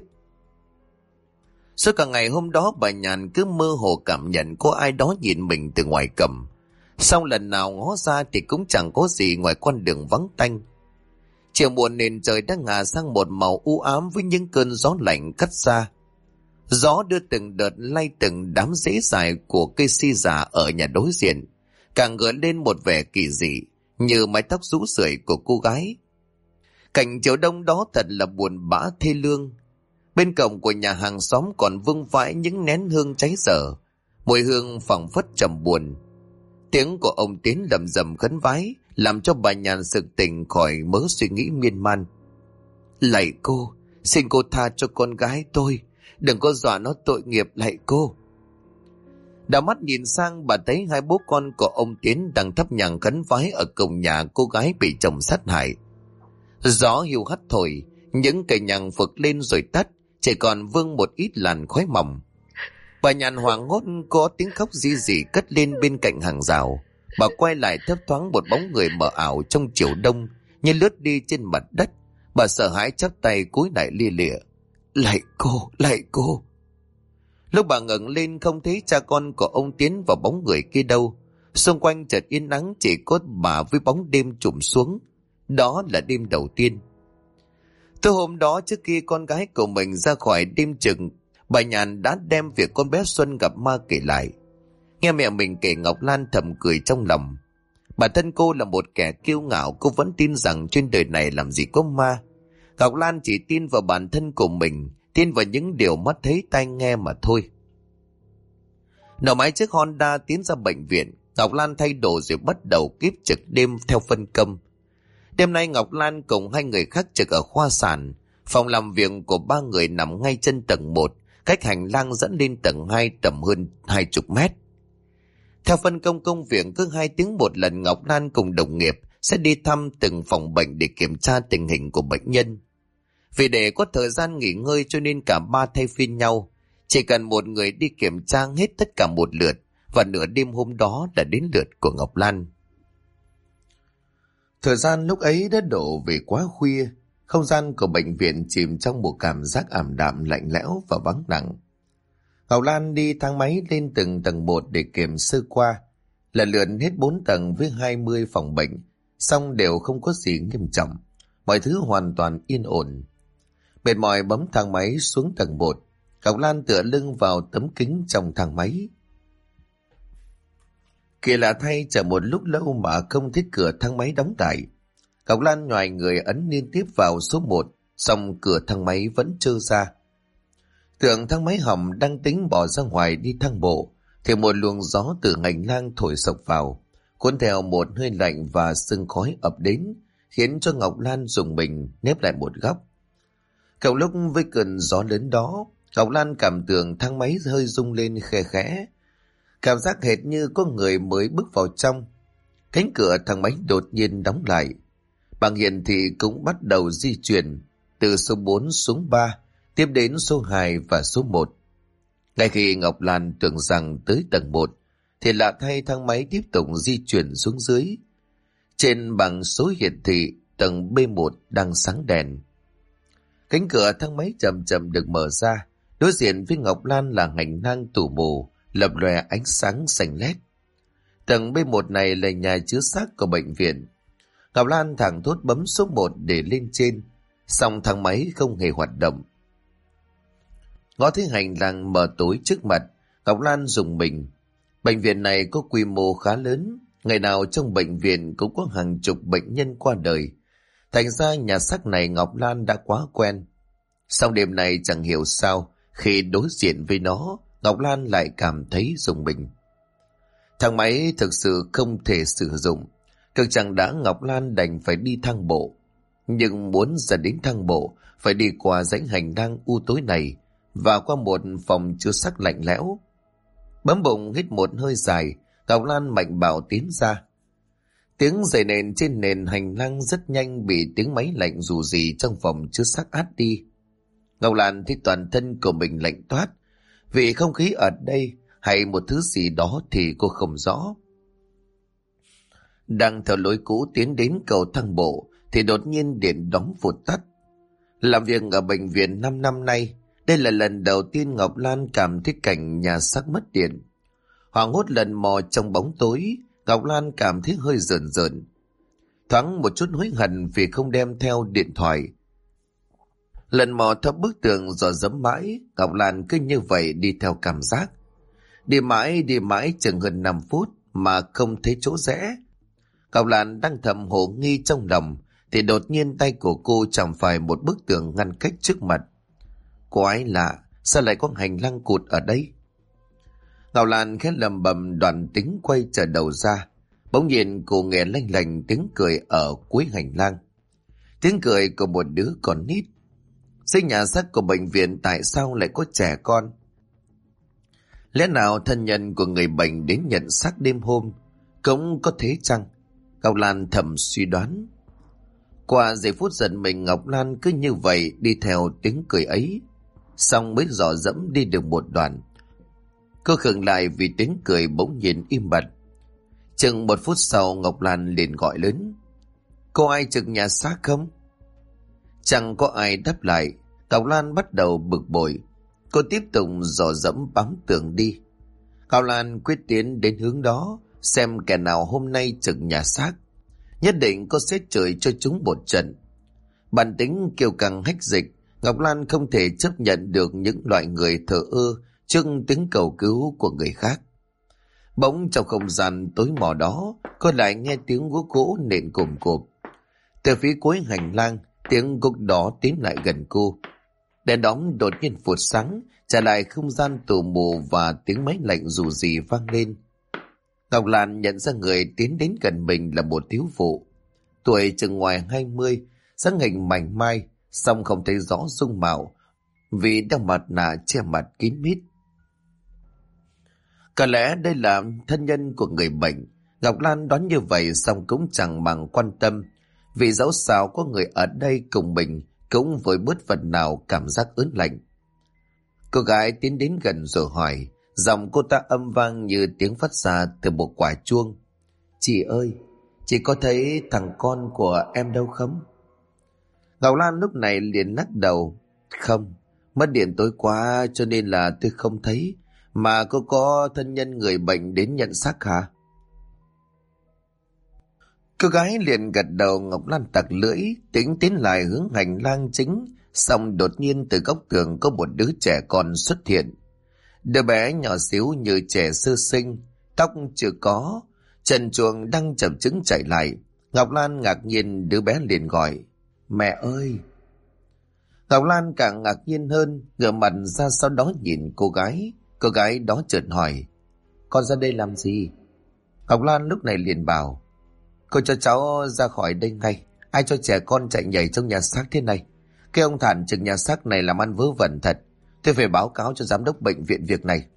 Suốt cả ngày hôm đó bà nhàn cứ mơ hồ cảm nhận có ai đó nhìn mình từ ngoài cổng. Xong lần nào ngó ra thì cũng chẳng có gì ngoài con đường vắng tanh. Chiều muộn nền trời đã ngả sang một màu u ám với những cơn gió lạnh cắt ra. Gió đưa từng đợt lay từng đám rễ dài của cây si già ở nhà đối diện, càng gợi lên một vẻ kỳ dị như mái tóc rũ rượi của cô gái. Cảnh chiều đông đó thật là buồn bã thê lương. Bên cổng của nhà hàng xóm còn vương vãi những nén hương cháy dở, mùi hương phảng phất trầm buồn. Tiếng của ông Tiến lầm rầm khấn vái làm cho bà nhàn sực tỉnh khỏi mớ suy nghĩ miên man. Lạy cô, xin cô tha cho con gái tôi, đừng có dọa nó tội nghiệp, lạy cô. Đảo mắt nhìn sang, bà thấy hai bố con của ông Tiến đang thắp nhang khấn vái ở cổng nhà cô gái bị chồng sát hại. Gió hiu hắt thổi, những cây nhang phực lên rồi tắt, chỉ còn vương một ít làn khói mỏng. Bà nhàn hoảng hốt, có tiếng khóc ri rỉ cất lên bên cạnh hàng rào. Bà quay lại thấp thoáng một bóng người mờ ảo trong chiều đông như lướt đi trên mặt đất. Bà sợ hãi chắp tay cúi lại lia lịa. Lạy cô, lạy cô. Lúc bà ngẩng lên không thấy cha con của ông Tiến và bóng người kia đâu. Xung quanh chợt yên ắng, chỉ có bà với bóng đêm trùm xuống. Đó là đêm đầu tiên. Từ hôm đó, trước khi con gái của mình ra khỏi đêm chừng, bà nhàn đã đem việc con bé Xuân gặp ma kể lại. Nghe mẹ mình kể, Ngọc Lan thầm cười trong lòng. Bản thân cô là một kẻ kiêu ngạo, cô vẫn tin rằng trên đời này làm gì có ma. Ngọc Lan chỉ tin vào bản thân của mình, tin vào những điều mắt thấy tai nghe mà thôi. Nổ máy chiếc Honda tiến ra bệnh viện, Ngọc Lan thay đồ rồi bắt đầu kiếp trực đêm theo phân công. Đêm nay Ngọc Lan cùng hai người khác trực ở khoa sản. Phòng làm việc của ba người nằm ngay chân tầng 1, cách hành lang dẫn lên tầng 2 tầm hơn 20 mét. Theo phân công công việc, cứ 2 tiếng một lần Ngọc Lan cùng đồng nghiệp sẽ đi thăm từng phòng bệnh để kiểm tra tình hình của bệnh nhân. Vì để có thời gian nghỉ ngơi cho nên cả ba thay phiên nhau. Chỉ cần một người đi kiểm tra hết tất cả một lượt, và nửa đêm hôm đó là đến lượt của Ngọc Lan. Thời gian lúc ấy đã đổ về quá khuya, không gian của bệnh viện chìm trong một cảm giác ảm đạm lạnh lẽo và vắng lặng. Ngọc Lan đi thang máy lên từng tầng 1 để kiểm sơ qua, lần lượt hết 4 tầng với 20 phòng bệnh, song đều không có gì nghiêm trọng, mọi thứ hoàn toàn yên ổn. Mệt mỏi bấm thang máy xuống tầng 1, Ngọc Lan tựa lưng vào tấm kính trong thang máy. Kỳ lạ thay, chờ một lúc lâu mà không thấy cửa thang máy đóng lại. Ngọc Lan nhoài người ấn liên tiếp vào số 1, song cửa thang máy vẫn trơ ra. Tưởng thang máy hỏng, đang tính bỏ ra ngoài đi thang bộ, thì một luồng gió từ hành lang thổi sộc vào, cuốn theo một hơi lạnh và sương khói ập đến, khiến cho Ngọc Lan rùng mình nép lại một góc. Cậu lúc với cơn gió lớn đó, Ngọc Lan cảm tưởng thang máy hơi rung lên khe khẽ, cảm giác hệt như có người mới bước vào trong. Cánh cửa thang máy đột nhiên đóng lại. Bảng hiển thị cũng bắt đầu di chuyển từ số 4 xuống 3, tiếp đến số 2 và số 1. Ngay khi Ngọc Lan tưởng rằng tới tầng 1, thì lạ thay thang máy tiếp tục di chuyển xuống dưới. Trên bảng số hiển thị tầng B1 đang sáng đèn. Cánh cửa thang máy chậm chậm được mở ra. Đối diện với Ngọc Lan là hành lang tù mù, lập lòe ánh sáng xanh lét. Tầng B1 này là nhà chứa xác của bệnh viện. Ngọc Lan thẳng thốt bấm số 1 để lên trên, song thang máy không hề hoạt động. Ngó thấy hành lang mờ tối trước mặt, Ngọc Lan rùng mình. Bệnh viện này có quy mô khá lớn, ngày nào trong bệnh viện cũng có hàng chục bệnh nhân qua đời. Thành ra nhà xác này Ngọc Lan đã quá quen. Sau đêm này chẳng hiểu sao, khi đối diện với nó, Ngọc Lan lại cảm thấy rùng mình. Thang máy thực sự không thể sử dụng. Cực chẳng đã Ngọc Lan đành phải đi thang bộ. Nhưng muốn ra đến thang bộ, phải đi qua dãy hành lang u tối này, và qua một phòng chứa xác lạnh lẽo. Bấm bụng hít một hơi dài, Ngọc Lan mạnh bạo tiến ra. Tiếng giày nền trên nền hành lang rất nhanh bị tiếng máy lạnh dù gì trong phòng chứa xác át đi. Ngọc Lan thấy toàn thân của mình lạnh toát, vì không khí ở đây hay một thứ gì đó thì cô không rõ. Đang theo lối cũ tiến đến cầu thang bộ thì đột nhiên điện đóng vụt tắt. Làm việc ở bệnh viện 5 năm nay, đây là lần đầu tiên Ngọc Lan cảm thấy cảnh nhà xác mất điện. Hoảng hốt lần mò trong bóng tối, Ngọc Lan cảm thấy hơi rờn rợn. Thoáng một chút hối hận vì không đem theo điện thoại. Lần mò theo bức tường dò dẫm mãi, Ngọc Lan cứ như vậy đi theo cảm giác. Đi mãi chừng hơn 5 phút mà không thấy chỗ rẽ. Ngọc Lan đang thầm hồ nghi trong lòng, thì đột nhiên tay của cô chạm phải một bức tường ngăn cách trước mặt. Quái lạ, sao lại có hành lang cụt ở đây? Ngọc Lan khẽ lầm bầm đoạn tính quay trở đầu ra. Bỗng nhiên cô nghe lanh lành tiếng cười ở cuối hành lang. Tiếng cười của một đứa con nít. Dưới nhà xác của bệnh viện tại sao lại có trẻ con? Lẽ nào thân nhân của người bệnh đến nhận xác đêm hôm cũng có thế chăng? Ngọc Lan thầm suy đoán. Qua giây phút giận mình, Ngọc Lan cứ như vậy đi theo tiếng cười ấy. Xong mới dò dẫm đi được một đoạn, cô khựng lại vì tiếng cười bỗng nhiên im bặt. Chừng 1 phút sau, Ngọc Lan liền gọi lớn. Có ai trực nhà xác không? Chẳng có ai đáp lại. Ngọc Lan bắt đầu bực bội. Cô tiếp tục dò dẫm bám tường đi. Ngọc Lan quyết tiến đến hướng đó, xem kẻ nào hôm nay trực nhà xác. Nhất định có sẽ chửi cho chúng một trận. Bản tính kiêu căng hách dịch, Ngọc Lan không thể chấp nhận được những loại người thờ ơ trước tiếng cầu cứu của người khác. Bỗng trong không gian tối mò đó, cô lại nghe tiếng gỗ gỗ nện cồm cộp. Từ phía cuối hành lang, tiếng gục đó tiến lại gần cô. Đèn đóm đột nhiên phụt sáng, trả lại không gian tù mù và tiếng máy lạnh dù gì vang lên. Ngọc Lan nhận ra người tiến đến gần mình là một thiếu phụ. Tuổi chừng ngoài 20, dáng hình mảnh mai, song không thấy rõ dung mạo vì đeo mặt nạ che mặt kín mít. Có lẽ đây là thân nhân của người bệnh. Ngọc Lan đoán như vậy song cũng chẳng bằng quan tâm, vì dẫu sao có người ở đây cùng mình cũng với bớt phần nào cảm giác ớn lạnh. Cô gái tiến đến gần rồi hỏi, giọng cô ta âm vang như tiếng phát ra từ một quả chuông. Chị ơi, chị có thấy thằng con của em đâu không? Ngọc Lan lúc này liền lắc đầu. Không, mất điện tối quá cho nên là tôi không thấy. Mà cô có thân nhân người bệnh đến nhận xác hả? Cô gái liền gật đầu. Ngọc Lan tặc lưỡi, tính tiến lại hướng hành lang chính. Xong đột nhiên từ góc tường có một đứa trẻ con xuất hiện. Đứa bé nhỏ xíu như trẻ sơ sinh, tóc chưa có, chân chuồng đang chậm chững chạy lại. Ngọc Lan ngạc nhiên, đứa bé liền gọi, mẹ ơi. Ngọc Lan càng ngạc nhiên hơn, ngửa mặt ra sau đó nhìn cô gái. Cô gái đó chợt hỏi, con ra đây làm gì? Ngọc Lan lúc này liền bảo, cô cho cháu ra khỏi đây ngay. Ai cho trẻ con chạy nhảy trong nhà xác thế này? Cái ông Thản trực nhà xác này làm ăn vớ vẩn thật. Tôi phải báo cáo cho giám đốc bệnh viện việc này.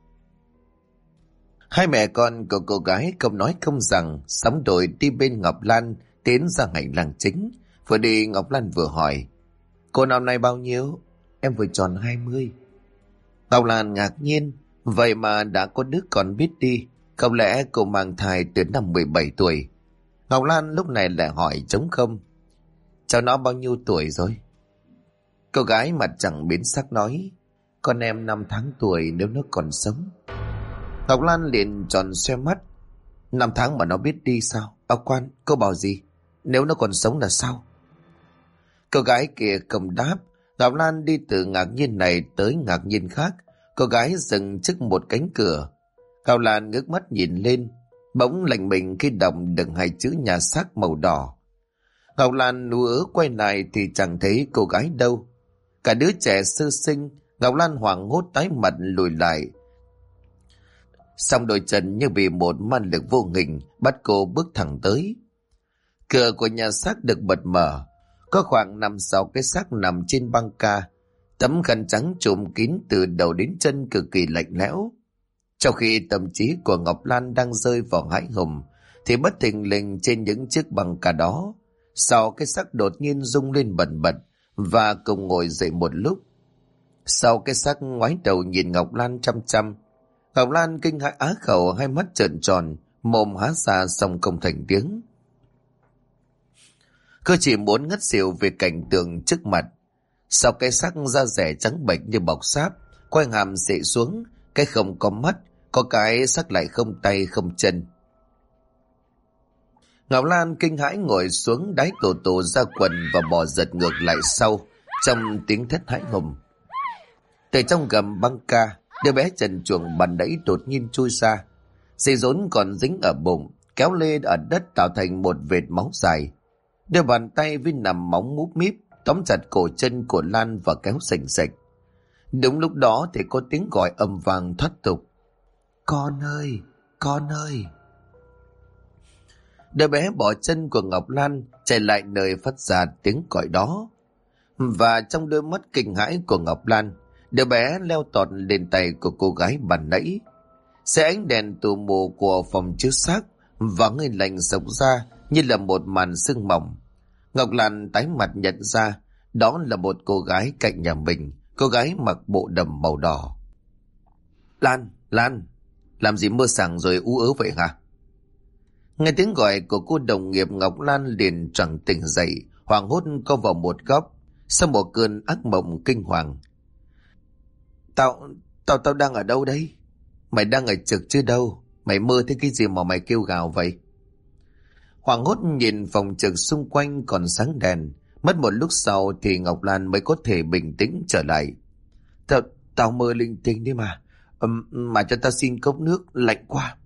Hai mẹ con của cô gái không nói không rằng, sóng đôi đi bên Ngọc Lan tiến ra hành lang chính. Vừa đi Ngọc Lan vừa hỏi, cô năm nay bao nhiêu? Em vừa tròn 20. Ngọc Lan ngạc nhiên, vậy mà đã có đứa con biết đi, không lẽ cô mang thai từ năm 17 tuổi? Ngọc Lan lúc này lại hỏi trống không. Cháu nó bao nhiêu tuổi rồi? Cô gái mặt chẳng biến sắc nói, con em 5 tháng tuổi nếu nó còn sống. Ngọc Lan liền tròn xoe mắt. 5 tháng mà nó biết đi sao? Quan, cô bảo gì? Nếu nó còn sống là sao? Cô gái kia không đáp. Ngọc Lan đi từ ngạc nhiên này tới ngạc nhiên khác. Cô gái dừng trước một cánh cửa. Ngọc Lan ngước mắt nhìn lên, bỗng lạnh mình khi đọc được 2 chữ nhà xác màu đỏ. Ngọc Lan ứa quay lại thì chẳng thấy cô gái đâu. Cả đứa trẻ sơ sinh. Ngọc Lan hoảng hốt tái mặt lùi lại. Xong đôi chân như bị một man lực vô hình bắt cô bước thẳng tới. Cửa của nhà xác được bật mở. Có khoảng 5-6 cái xác nằm trên băng ca. Tấm khăn trắng trùm kín từ đầu đến chân cực kỳ lạnh lẽo. Trong khi tâm trí của Ngọc Lan đang rơi vào hãi hùng, thì bất thình lình trên những chiếc băng ca đó, 6 cái xác đột nhiên rung lên bần bật và cùng ngồi dậy một lúc. 6 cái xác ngoái đầu nhìn Ngọc Lan chăm chăm. Ngọc Lan kinh hãi á khẩu, hai mắt trợn tròn, mồm há ra xong không thành tiếng. Cô chỉ muốn ngất xỉu về cảnh tượng trước mặt. 6 cái xác da rẻ trắng bệch như bọc sáp, quai hàm xệ xuống, cái không có mắt, có cái xác lại không tay không chân. Ngọc Lan kinh hãi ngồi xuống đáy tổ tổ ra quần và bò giật ngược lại sau trong tiếng thét hãi hùng. Từ trong gầm băng ca, đứa bé trần truồng bàn đẫy đột nhiên chui ra. Dây rốn còn dính ở bụng, kéo lên ở đất tạo thành một vệt máu dài. Đôi bàn tay với nằm móng múp míp tóm chặt cổ chân của Lan và kéo sành sạch. Đúng lúc đó thì có tiếng gọi âm vang thoát tục. Con ơi, con ơi. Đứa bé bỏ chân của Ngọc Lan chạy lại nơi phát ra tiếng gọi đó. Và trong đôi mắt kinh hãi của Ngọc Lan, đứa bé leo tọt lên tay của cô gái bàn nãy. Xe ánh đèn tù mù của phòng chứa xác và người lạnh sộc ra như là một màn sương mỏng. Ngọc Lan tái mặt nhận ra đó là một cô gái cạnh nhà mình, cô gái mặc bộ đầm màu đỏ. Lan, làm gì mơ sảng rồi ú ớ vậy hả? Nghe tiếng gọi của cô đồng nghiệp, Ngọc Lan liền choàng tỉnh dậy, hoảng hốt co vào một góc, sau một cơn ác mộng kinh hoàng. Tao đang ở đâu đây? Mày đang ở trực chứ đâu? Mày mơ thấy cái gì mà mày kêu gào vậy? Hoảng hốt nhìn phòng trực xung quanh còn sáng đèn. Mất một lúc sau thì Ngọc Lan mới có thể bình tĩnh trở lại. Tao mơ linh tinh đấy mà. Mà cho tao xin cốc nước, lạnh quá.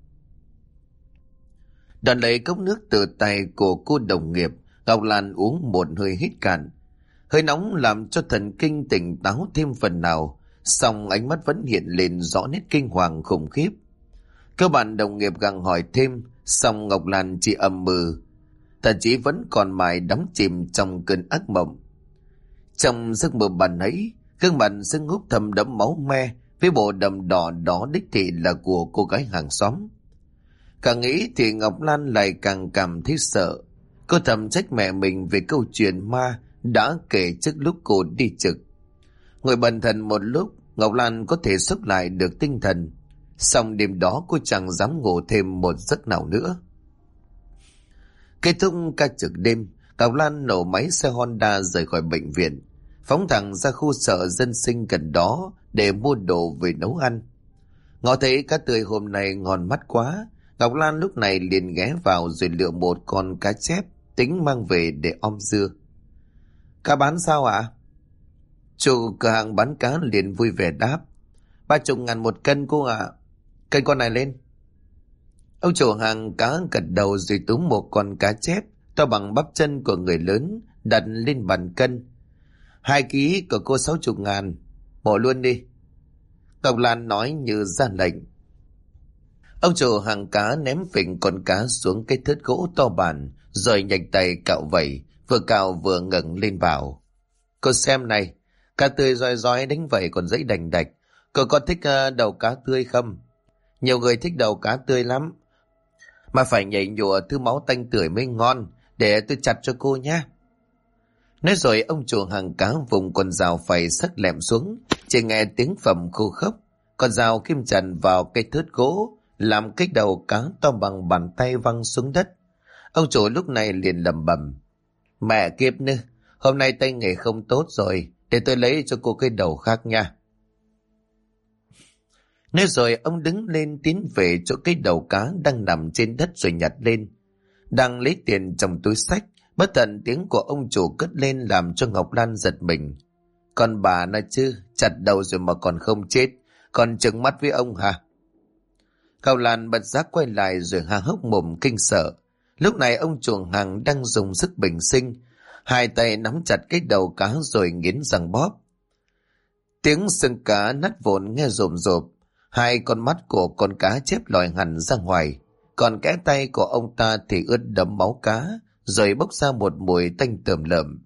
Đón lấy cốc nước từ tay của cô đồng nghiệp, Ngọc Lan uống một hơi hít cạn. Hơi nóng làm cho thần kinh tỉnh táo thêm phần nào, song ánh mắt vẫn hiện lên rõ nét kinh hoàng khủng khiếp. Các bạn đồng nghiệp gặng hỏi thêm, song Ngọc Lan chỉ ậm ừ, thậm chí vẫn còn mãi đắm chìm trong cơn ác mộng. Trong giấc mơ ban nãy, gương mặt sưng húp thầm đẫm máu me với bộ đầm đỏ đó đích thị là của cô gái hàng xóm. Càng nghĩ thì Ngọc Lan lại càng cảm thấy sợ. Cô thầm trách mẹ mình về câu chuyện ma đã kể trước lúc cô đi trực. Ngồi bần thần một lúc, Ngọc Lan có thể xốc lại được tinh thần. Xong đêm đó cô chẳng dám ngủ thêm một giấc nào nữa. Kết thúc ca trực đêm, Ngọc Lan nổ máy xe Honda rời khỏi bệnh viện, phóng thẳng ra khu chợ dân sinh gần đó để mua đồ về nấu ăn. Ngó thấy cá tươi hôm nay ngon mắt quá, Ngọc Lan lúc này liền ghé vào rồi lựa một con cá chép tính mang về để om dưa. Cá bán sao ạ? Chủ cửa hàng bán cá liền vui vẻ đáp. 30.000 một cân cô ạ. Cân con này lên. Ông chủ hàng cá gật đầu rồi túm một con cá chép to bằng bắp chân của người lớn đặt lên bàn cân. 2 ký của cô 60.000. Mổ luôn đi. Ngọc Lan nói như ra lệnh. Ông chủ hàng cá ném phình con cá xuống cái thớt gỗ to bản, rồi nhanh tay cạo vẩy, vừa cạo vừa ngẩng lên bảo. Cô xem này, cá tươi rói rói đánh vẩy còn dãy đành đạch. Cô có thích đầu cá tươi không? Nhiều người thích đầu cá tươi lắm, mà phải nhảy nhụa thứ máu tanh tưởi mới ngon, để tôi chặt cho cô nhé. Nói rồi ông chủ hàng cá vùng con dao phay sắc lẹm xuống, Chỉ nghe tiếng phẩm khô khốc, con dao kim chặt vào cây thớt gỗ, làm cái đầu cá to bằng bàn tay văng xuống đất. Ông chủ lúc này liền lẩm bẩm: Mẹ kiếp nữa, hôm nay tay nghề không tốt rồi, để tôi lấy cho cô cái đầu khác nha. Nói rồi ông đứng lên tiến về chỗ cái đầu cá đang nằm trên đất rồi nhặt lên. Đang lấy tiền trong túi xách, bất tận tiếng của ông chủ cất lên làm cho Ngọc Lan giật mình. Còn bà nói chứ, chặt đầu rồi mà còn không chết, còn trừng mắt với ông hả? Ngọc Lan bật giác quay lại rồi há hốc mồm kinh sợ. Lúc này ông chủ hàng đang dùng sức bình sinh, hai tay nắm chặt cái đầu cá rồi nghiến răng bóp. Tiếng xương cá nát vụn nghe rộp rộp, hai con mắt của con cá chép lòi hẳn ra ngoài, còn kẽ tay của ông ta thì ướt đẫm máu cá, rồi bốc ra một mùi tanh tởm lợm.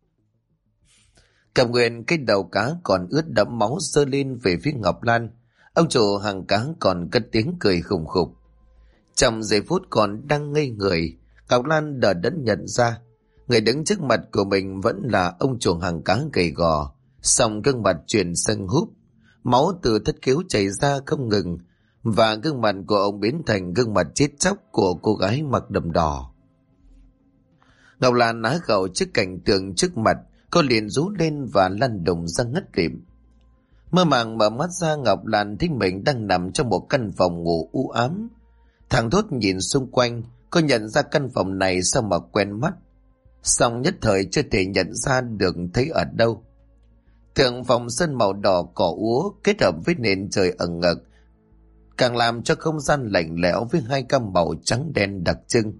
Cầm nguyện cái đầu cá còn ướt đẫm máu giơ lên về phía Ngọc Lan. Ông chủ hàng cá còn cất tiếng cười khùng khục. Trong giây phút còn đang ngây người, Ngọc Lan đờ đẫn nhận ra người đứng trước mặt của mình vẫn là ông chủ hàng cá gầy gò, song gương mặt chuyển sưng húp, máu từ thất khiếu chảy ra không ngừng, và gương mặt của ông biến thành gương mặt chết chóc của cô gái mặc đầm đỏ. Ngọc Lan á khẩu trước cảnh tượng trước mặt, cô liền rú lên và lăn đùng ra ngất lịm. Mơ màng mở mắt ra, Ngọc Lan thấy mình đang nằm trong một căn phòng ngủ u ám. Thằng thốt nhìn xung quanh, cô nhận ra căn phòng này sao mà quen mắt, song nhất thời chưa thể nhận ra được thấy ở đâu. Thượng phòng sơn màu đỏ cỏ úa kết hợp với nền trời ẩn ngực, càng làm cho không gian lạnh lẽo với hai gam màu trắng đen đặc trưng.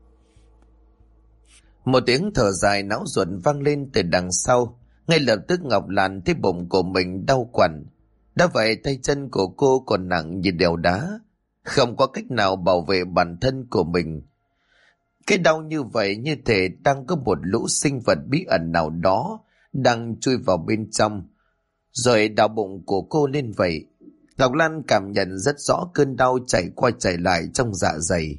Một tiếng thở dài não ruột vang lên từ đằng sau. Ngay lập tức Ngọc Lan thấy bụng của mình đau quặn. Đã vậy tay chân của cô còn nặng như đèo đá, không có cách nào bảo vệ bản thân của mình. Cái đau như vậy như thể đang có một lũ sinh vật bí ẩn nào đó đang chui vào bên trong, rồi đào bụng của cô lên vậy. Ngọc Lan cảm nhận rất rõ cơn đau chảy qua chảy lại trong dạ dày.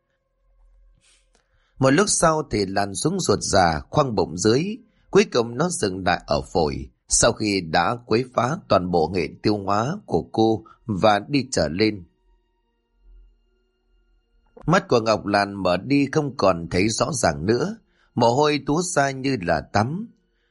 Một lúc sau thì lan xuống ruột già, khoang bụng dưới, cuối cùng nó dừng lại ở phổi, sau khi đã quấy phá toàn bộ hệ tiêu hóa của cô và đi trở lên. Mắt của Ngọc Lan mở đi không còn thấy rõ ràng nữa, mồ hôi túa ra như là tắm.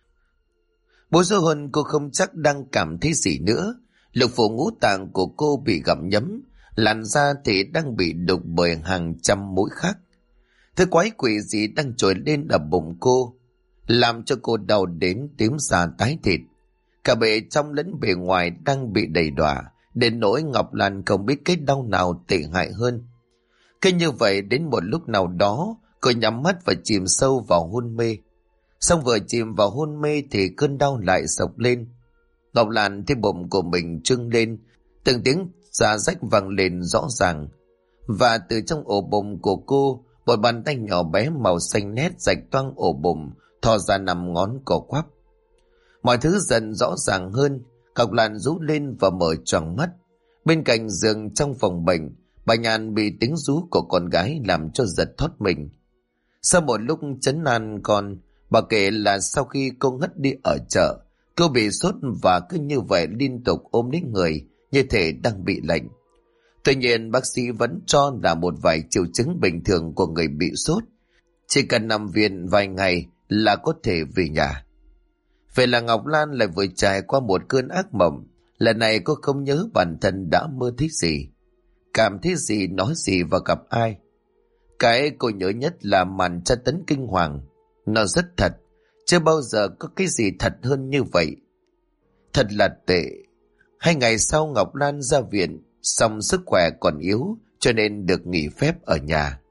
Bố sơ hồn cô không chắc đang cảm thấy gì nữa. Lục phủ ngũ tạng của cô bị gặm nhấm, làn da thì đang bị đục bởi hàng trăm mũi khác. Thứ quái quỷ gì đang trồi lên ở bụng cô, làm cho cô đau đến tím da tái thịt. Cả bề trong lẫn bề ngoài đang bị đầy đọa, đến nỗi Ngọc Lan không biết cái đau nào tệ hại hơn. Cứ như vậy đến một lúc nào đó, cô nhắm mắt và chìm sâu vào hôn mê. Xong vừa chìm vào hôn mê thì cơn đau lại sộc lên. Ngọc Lan thấy bụng của mình trưng lên, từng tiếng da rách vang lên rõ ràng. Và từ trong ổ bụng của cô, một bàn tay nhỏ bé màu xanh nét rạch toang ổ bụng, thò ra 5 ngón cò quắp. Mọi thứ dần rõ ràng hơn. Ngọc Lan rú lên và mở choàng mắt. Bên cạnh giường trong phòng bệnh, bà Nhàn bị tiếng rú của con gái làm cho giật thót mình. Sau một lúc trấn an con, bà kể là sau khi cô ngất đi ở chợ, cô bị sốt và cứ như vậy liên tục ôm lấy người, như thể đang bị lạnh. Tuy nhiên bác sĩ vẫn cho là một vài triệu chứng bình thường của người bị sốt, chỉ cần nằm viện vài ngày là có thể về nhà. Vậy là Ngọc Lan lại vừa trải qua một cơn ác mộng. Lần này cô không nhớ bản thân đã mơ thấy gì, cảm thấy gì, nói gì và gặp ai. Cái cô nhớ nhất là màn tra tấn kinh hoàng. Nó rất thật, chưa bao giờ có cái gì thật hơn như vậy. Thật là tệ. 2 ngày sau Ngọc Lan ra viện, song sức khỏe còn yếu cho nên được nghỉ phép ở nhà.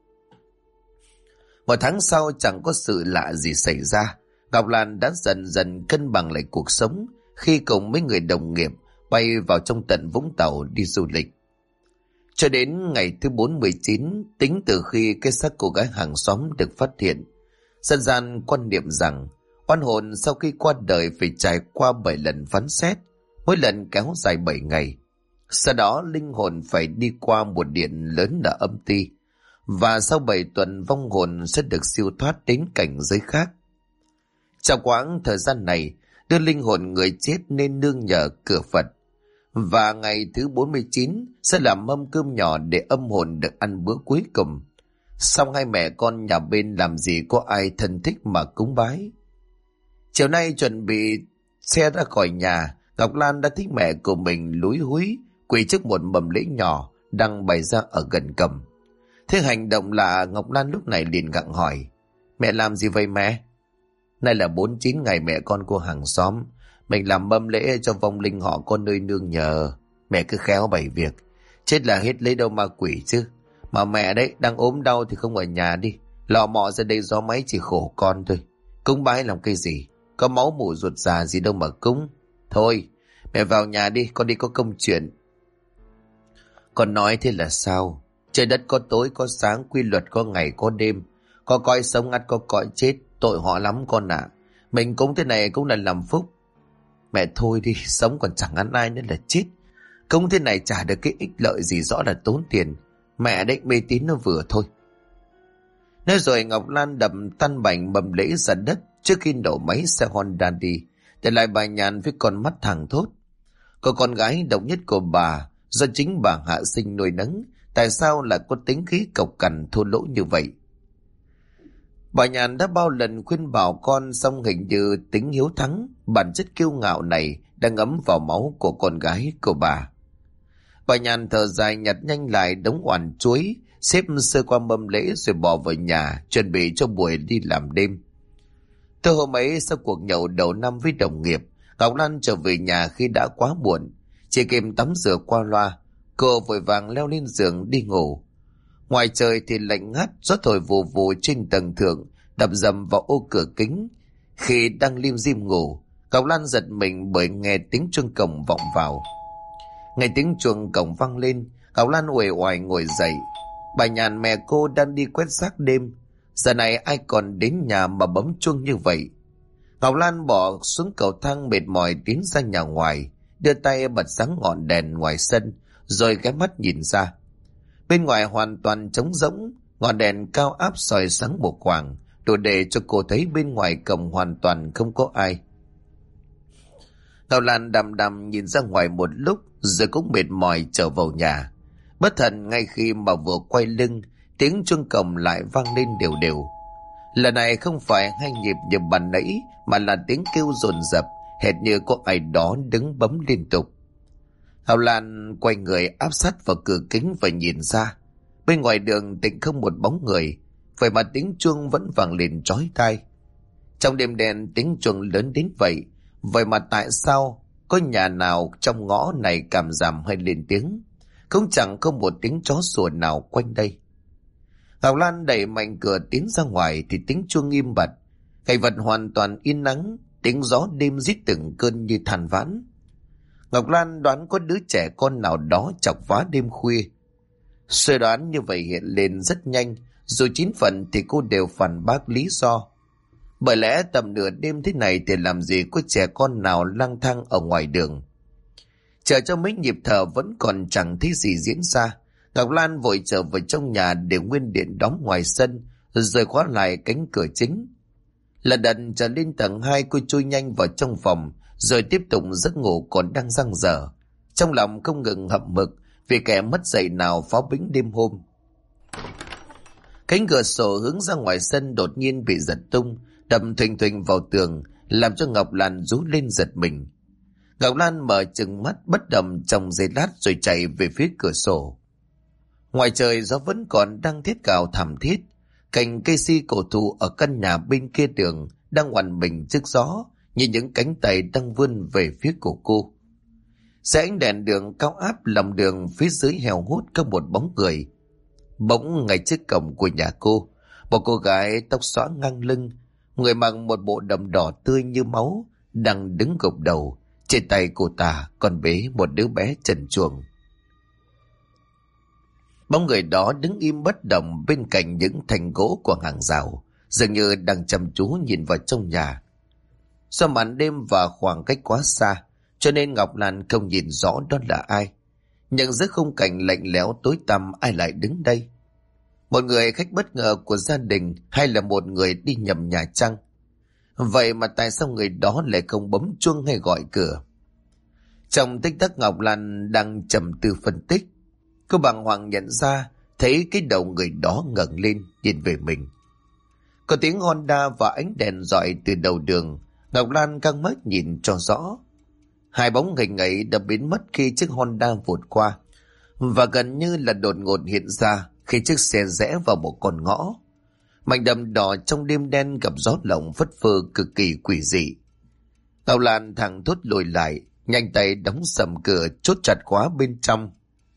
1 tháng sau chẳng có sự lạ gì xảy ra. Ngọc Lan đã dần dần cân bằng lại cuộc sống khi cùng mấy người đồng nghiệp bay vào trong tận Vũng Tàu đi du lịch. Cho đến ngày thứ 49, tính từ khi cái xác cô gái hàng xóm được phát hiện, dân gian quan niệm rằng oan hồn sau khi qua đời phải trải qua 7 lần phán xét, mỗi lần kéo dài 7 ngày. Sau đó linh hồn phải đi qua một điện lớn ở âm ty, và sau 7 tuần vong hồn sẽ được siêu thoát đến cảnh giới khác. Trong quãng thời gian này, đưa linh hồn người chết nên nương nhờ cửa Phật. Và ngày thứ 49 sẽ làm mâm cơm nhỏ để âm hồn được ăn bữa cuối cùng. Xong hai mẹ con nhà bên làm gì có ai thân thích mà cúng bái. Chiều nay chuẩn bị xe ra khỏi nhà, Ngọc Lan đã thấy mẹ của mình lúi húi quỳ trước một mầm lễ nhỏ đang bày ra ở gần cầm. Thế hành động lạ, Ngọc Lan lúc này liền gặng hỏi: Mẹ làm gì vậy mẹ? Nay là 49 ngày mẹ con cô hàng xóm, mình làm mâm lễ cho vong linh họ có nơi nương nhờ. Mẹ cứ khéo bày việc, chết là hết lấy đâu ma quỷ chứ. Mà mẹ đấy đang ốm đau thì không ở nhà đi, lọ mọ ra đây gió máy chỉ khổ con thôi. Cúng bái làm cái gì, có máu mủ ruột già gì đâu mà cúng. Thôi mẹ vào nhà đi, con đi có công chuyện. Con nói thế là sao? Trời đất có tối có sáng, quy luật có ngày có đêm, có coi sống ắt có cõi chết, tội họ lắm con ạ. Mình cúng thế này cũng là làm phúc. Mẹ thôi đi, sống còn chẳng ăn ai nữa là chết. Cúng thế này chả được cái ích lợi gì, rõ là tốn tiền. Mẹ đấy mê tín nó vừa thôi. Nói rồi Ngọc Lan đập tan bành mầm lễ ra đất trước khi nổ máy xe Honda đi, để lại bà Nhàn với con mắt thẳng thốt. Cô con gái độc nhất của bà, do chính bà hạ sinh nuôi nấng, tại sao lại có tính khí cộc cằn thô lỗ như vậy? Bà Nhàn đã bao lần khuyên bảo con, song hình như tính hiếu thắng, bản chất kiêu ngạo này đang ngấm vào máu của con gái của bà. Bà Nhàn thở dài nhặt nhanh lại đống oàn chuối, xếp sơ qua mâm lễ rồi bỏ vào nhà, chuẩn bị cho buổi đi làm đêm. Từ hôm ấy, sau cuộc nhậu đầu năm với đồng nghiệp, Ngọc Lan trở về nhà khi đã quá muộn. Chỉ kịp tắm rửa qua loa, cô vội vàng leo lên giường đi ngủ. Ngoài trời thì lạnh ngắt, gió thổi vù vù trên tầng thượng, đập dầm vào ô cửa kính. Khi đang lim dim ngủ, Ngọc Lan giật mình bởi nghe tiếng chuông cổng vọng vào. Nghe tiếng chuông cổng vang lên, Ngọc Lan uể oải ngồi dậy. Bà Nhàn mẹ cô đang đi quét rác đêm, giờ này ai còn đến nhà mà bấm chuông như vậy. Ngọc Lan bỏ xuống cầu thang mệt mỏi tiến ra nhà ngoài, đưa tay bật sáng ngọn đèn ngoài sân, rồi ghé mắt nhìn ra. Bên ngoài hoàn toàn trống rỗng, ngọn đèn cao áp soi sáng một khoảng, đủ để cho cô thấy bên ngoài cổng hoàn toàn không có ai. Ngọc Lan đăm đăm nhìn ra ngoài một lúc, rồi cũng mệt mỏi trở vào nhà. Bất thần ngay khi mà vừa quay lưng, tiếng chuông cổng lại vang lên đều đều. Lần này không phải hai nhịp như ban nãy, mà là tiếng kêu dồn dập, hệt như có ai đó đứng bấm liên tục. Ngọc Lan quay người áp sát vào cửa kính và nhìn ra. Bên ngoài đường tĩnh không một bóng người, vậy mà tiếng chuông vẫn vang lên chói tai. Trong đêm đen tiếng chuông lớn đến vậy, vậy mà tại sao có nhà nào trong ngõ này cảm giảm hay lên tiếng? Cũng chẳng có một tiếng chó sủa nào quanh đây. Ngọc Lan đẩy mạnh cửa tiến ra ngoài thì tiếng chuông im bặt. Cảnh vật hoàn toàn yên nắng, tiếng gió đêm rít từng cơn như than vãn. Ngọc Lan đoán có đứa trẻ con nào đó chọc phá đêm khuya. Suy đoán như vậy hiện lên rất nhanh, dù 9 phần thì cô đều phản bác lý do. Bởi lẽ tầm nửa đêm thế này thì làm gì có trẻ con nào lang thang ở ngoài đường. Chờ cho mấy nhịp thở vẫn còn chẳng thấy gì diễn ra, Ngọc Lan vội trở vào trong nhà để nguyên điện đóng ngoài sân, rồi khóa lại cánh cửa chính. Lần đần trở lên tầng 2, cô chui nhanh vào trong phòng, rồi tiếp tục giấc ngủ còn đang dang dở. Trong lòng không ngừng hậm hực vì kẻ mất dạy nào phá bĩnh đêm hôm. Cánh cửa sổ hướng ra ngoài sân đột nhiên bị giật tung, đập thình thình vào tường, làm cho Ngọc Lan rú lên giật mình. Ngọc Lan mở trừng mắt bất động trong giây lát rồi chạy về phía cửa sổ. Ngoài trời gió vẫn còn đang thét gào thảm thiết. Cành cây si cổ thụ ở căn nhà bên kia đường đang oằn mình trước gió, như những cánh tay đang vươn về phía của cô. Dưới ánh đèn đường cao áp lòng đường, phía dưới heo hút có một bóng người. Bỗng ngay trước cổng của nhà cô, một cô gái tóc xõa ngang lưng, người mặc một bộ đầm đỏ tươi như máu, đang đứng gục đầu. Trên tay cô ta còn bế một đứa bé trần truồng. Bóng người đó đứng im bất động bên cạnh những thành gỗ của hàng rào, dường như đang chăm chú nhìn vào trong nhà. Do màn đêm và khoảng cách quá xa, cho nên Ngọc Lan không nhìn rõ đó là ai. Nhưng giữa khung cảnh lạnh lẽo tối tăm, ai lại đứng đây? Một người khách bất ngờ của gia đình hay là một người đi nhầm nhà chăng? Vậy mà tại sao người đó lại không bấm chuông hay gọi cửa? Trong tích tắc Ngọc Lan đang trầm tư phân tích, cô bàng hoàng nhận ra thấy cái đầu người đó ngẩng lên nhìn về mình. Có tiếng Honda và ánh đèn rọi từ đầu đường. Ngọc Lan căng mắt nhìn cho rõ. Hai bóng hình ấy đã biến mất khi chiếc Honda vụt qua, và gần như là đột ngột hiện ra khi chiếc xe rẽ vào một con ngõ. Mảnh đầm đỏ trong đêm đen gặp gió lộng phất phơ cực kỳ quỷ dị. Ngọc Lan thẳng thốt lùi lại, nhanh tay đóng sầm cửa chốt chặt khóa bên trong.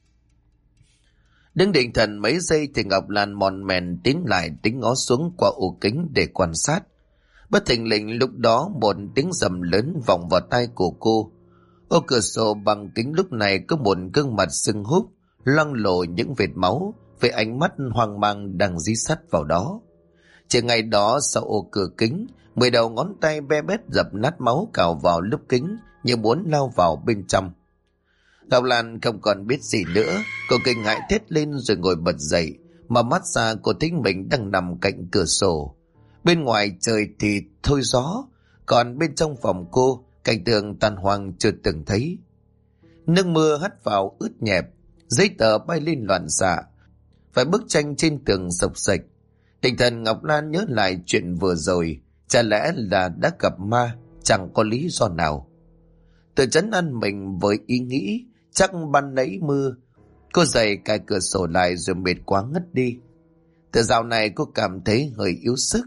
Đứng định thần mấy giây thì Ngọc Lan mòn mèn tiến lại tính ngó xuống qua ô kính để quan sát. Bất thình lình lúc đó một tiếng rầm lớn vọng vào tai của cô. Ô cửa sổ bằng kính lúc này có một gương mặt sưng húp, loang lổ những vệt máu, với ánh mắt hoang mang đang dí sát vào đó. Chỉ ngày đó sau ô cửa kính, 10 đầu ngón tay be bét dập nát máu cào vào lớp kính như muốn lao vào bên trong. Ngọc Lan không còn biết gì nữa, cô kinh hãi thét lên rồi ngồi bật dậy, mà mắt ra cô thấy mình đang nằm cạnh cửa sổ. Bên ngoài trời thì thôi gió, còn bên trong phòng cô, cảnh tượng tàn hoang chưa từng thấy. Nước mưa hắt vào ướt nhẹp, giấy tờ bay lên loạn xạ, vài bức tranh trên tường sộc sạch. Tinh thần Ngọc Lan nhớ lại chuyện vừa rồi, chả lẽ là đã gặp ma, chẳng có lý do nào. Tự trấn an mình với ý nghĩ chắc ban nãy mưa, cô dậy cài cửa sổ lại rồi mệt quá ngất đi. Từ dạo này cô cảm thấy hơi yếu sức.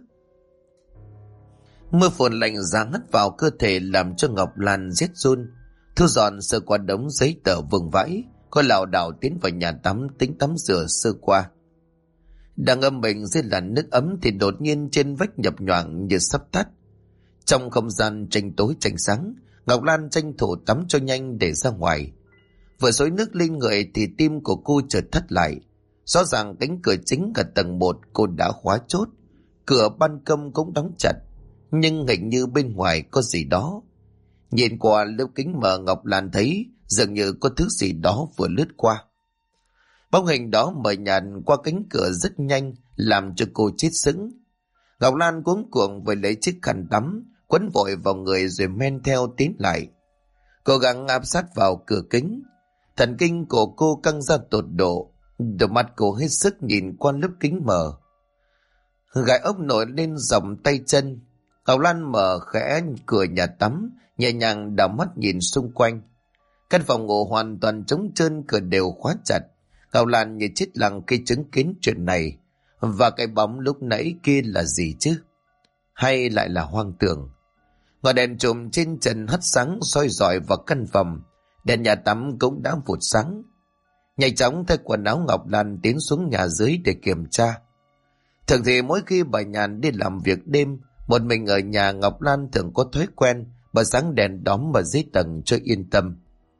Mưa phùn lạnh giá ngắt vào cơ thể làm cho Ngọc Lan rét run. Thu dọn sơ qua đống giấy tờ vương vãi, cô lảo đảo tiến vào nhà tắm tính tắm rửa sơ qua. Đang ngâm mình dưới làn nước ấm thì đột nhiên trên vách nhập nhoạng như sắp tắt. Trong không gian tranh tối tranh sáng, Ngọc Lan tranh thủ tắm cho nhanh để ra ngoài. Vừa xối nước lên người thì tim của cô chợt thắt lại. Rõ ràng cánh cửa chính ở tầng 1 cô đã khóa chốt, cửa ban công cũng đóng chặt, nhưng hình như bên ngoài có gì đó. Nhìn qua lớp kính mờ, Ngọc Lan thấy dường như có thứ gì đó vừa lướt qua. Bóng hình đó mờ nhạt qua cánh cửa rất nhanh, làm cho cô chết sững. Ngọc Lan cuống cuồng với lấy chiếc khăn tắm quấn vội vào người rồi men theo tiến lại, cố gắng áp sát vào cửa kính. Thần kinh của cô căng ra tột độ, đôi mắt cô hết sức nhìn qua lớp kính mờ. Gai ốc nổi lên dòng tay chân. Ngọc Lan mở khẽ cửa nhà tắm, nhẹ nhàng đảo mắt nhìn xung quanh. Căn phòng ngủ hoàn toàn trống trơn, cửa đều khóa chặt. Ngọc Lan như chết lặng khi chứng kiến chuyện này. Và cái bóng lúc nãy kia là gì chứ? Hay lại là hoang tưởng? Ngọn đèn chùm trên trần hắt sáng soi rọi vào căn phòng. Đèn nhà tắm cũng đã vụt sáng. Nhanh chóng thay quần áo, Ngọc Lan tiến xuống nhà dưới để kiểm tra. Thường thì mỗi khi bà Nhàn đi làm việc đêm, một mình ở nhà, Ngọc Lan thường có thói quen bật sáng đèn đóm ở dưới tầng cho yên tâm.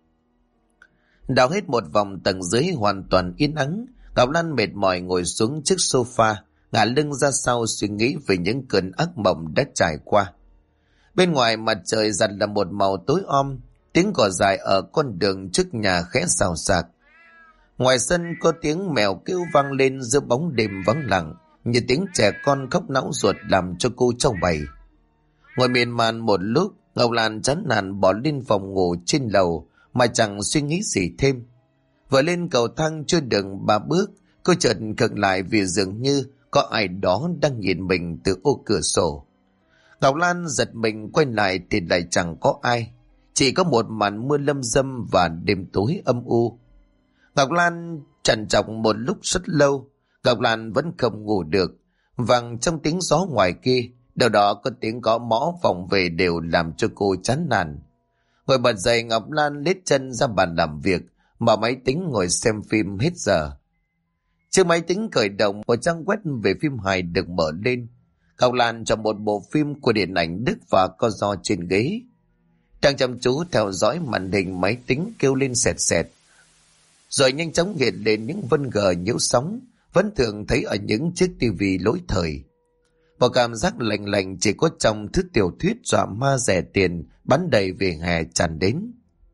Đào hết một vòng tầng dưới hoàn toàn yên ắng, Ngọc Lan mệt mỏi ngồi xuống chiếc sofa, ngả lưng ra sau suy nghĩ về những cơn ác mộng đã trải qua. Bên ngoài mặt trời dần là một màu tối om, tiếng cỏ dài ở con đường trước nhà khẽ xào xạc. Ngoài sân có tiếng mèo kêu vang lên giữa bóng đêm vắng lặng, như tiếng trẻ con khóc não ruột làm cho cô trao mày. Ngồi miên man một lúc, Ngọc Lan chán nản bỏ lên phòng ngủ trên lầu mà chẳng suy nghĩ gì thêm. Vừa lên cầu thang chưa được 3 bước, cô chợt khựng lại vì dường như có ai đó đang nhìn mình từ ô cửa sổ. Ngọc Lan giật mình quay lại thì lại chẳng có ai, chỉ có một màn mưa lâm dâm và đêm tối âm u. Ngọc Lan trằn trọc một lúc rất lâu, Ngọc Lan vẫn không ngủ được. Vang trong tiếng gió ngoài kia, đâu đó có tiếng gõ mõ vọng về đều làm cho cô chán nản. Ngồi bật dậy, Ngọc Lan lết chân ra bàn làm việc, mở máy tính ngồi xem phim hết giờ. Chiếc máy tính khởi động, một trang web về phim hài được mở lên. Ngọc Lan chọn một bộ phim của điện ảnh Đức và co ro trên ghế. Đang chăm chú theo dõi màn hình máy tính kêu lên sẹt sẹt, rồi nhanh chóng hiện lên những vân gờ nhiễu sóng vẫn thường thấy ở những chiếc tivi lỗi thời. Một cảm giác lạnh lạnh chỉ có trong thứ tiểu thuyết dọa ma rẻ tiền bắn đầy về hè tràn đến.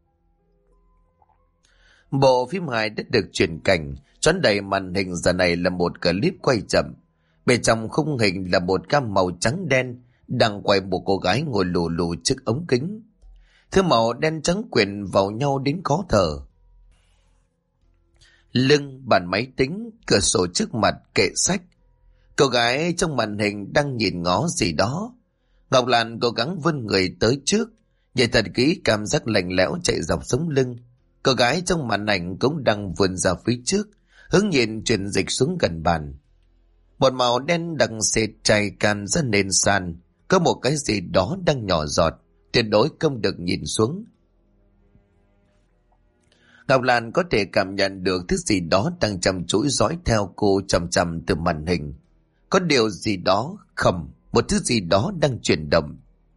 Bộ phim hài đã được chuyển cảnh, choán đầy màn hình giờ này là một clip quay chậm. Bên trong khung hình là một cam màu trắng đen, đang quay một cô gái ngồi lù lù trước ống kính. Thứ màu đen trắng quyện vào nhau đến khó thở. Lưng, bàn máy tính, cửa sổ trước mặt, kệ sách. Cô gái trong màn hình đang nhìn ngó gì đó. Ngọc Lan cố gắng vươn người tới trước, nhảy thật kỹ, cảm giác lạnh lẽo chạy dọc sống lưng. Cô gái trong màn ảnh cũng đang vươn ra phía trước, hướng nhìn chuyển dịch xuống gần bàn. Một màu đen đặc sệt chảy càn ra nền sàn, có một cái gì đó đang nhỏ giọt, tuyệt đối không được nhìn xuống. Ngọc Lan có thể cảm nhận được thứ gì đó đang chăm chú dõi theo cô chằm chằm từ màn hình. Có điều gì đó khẩm, một thứ gì đó đang chuyển động.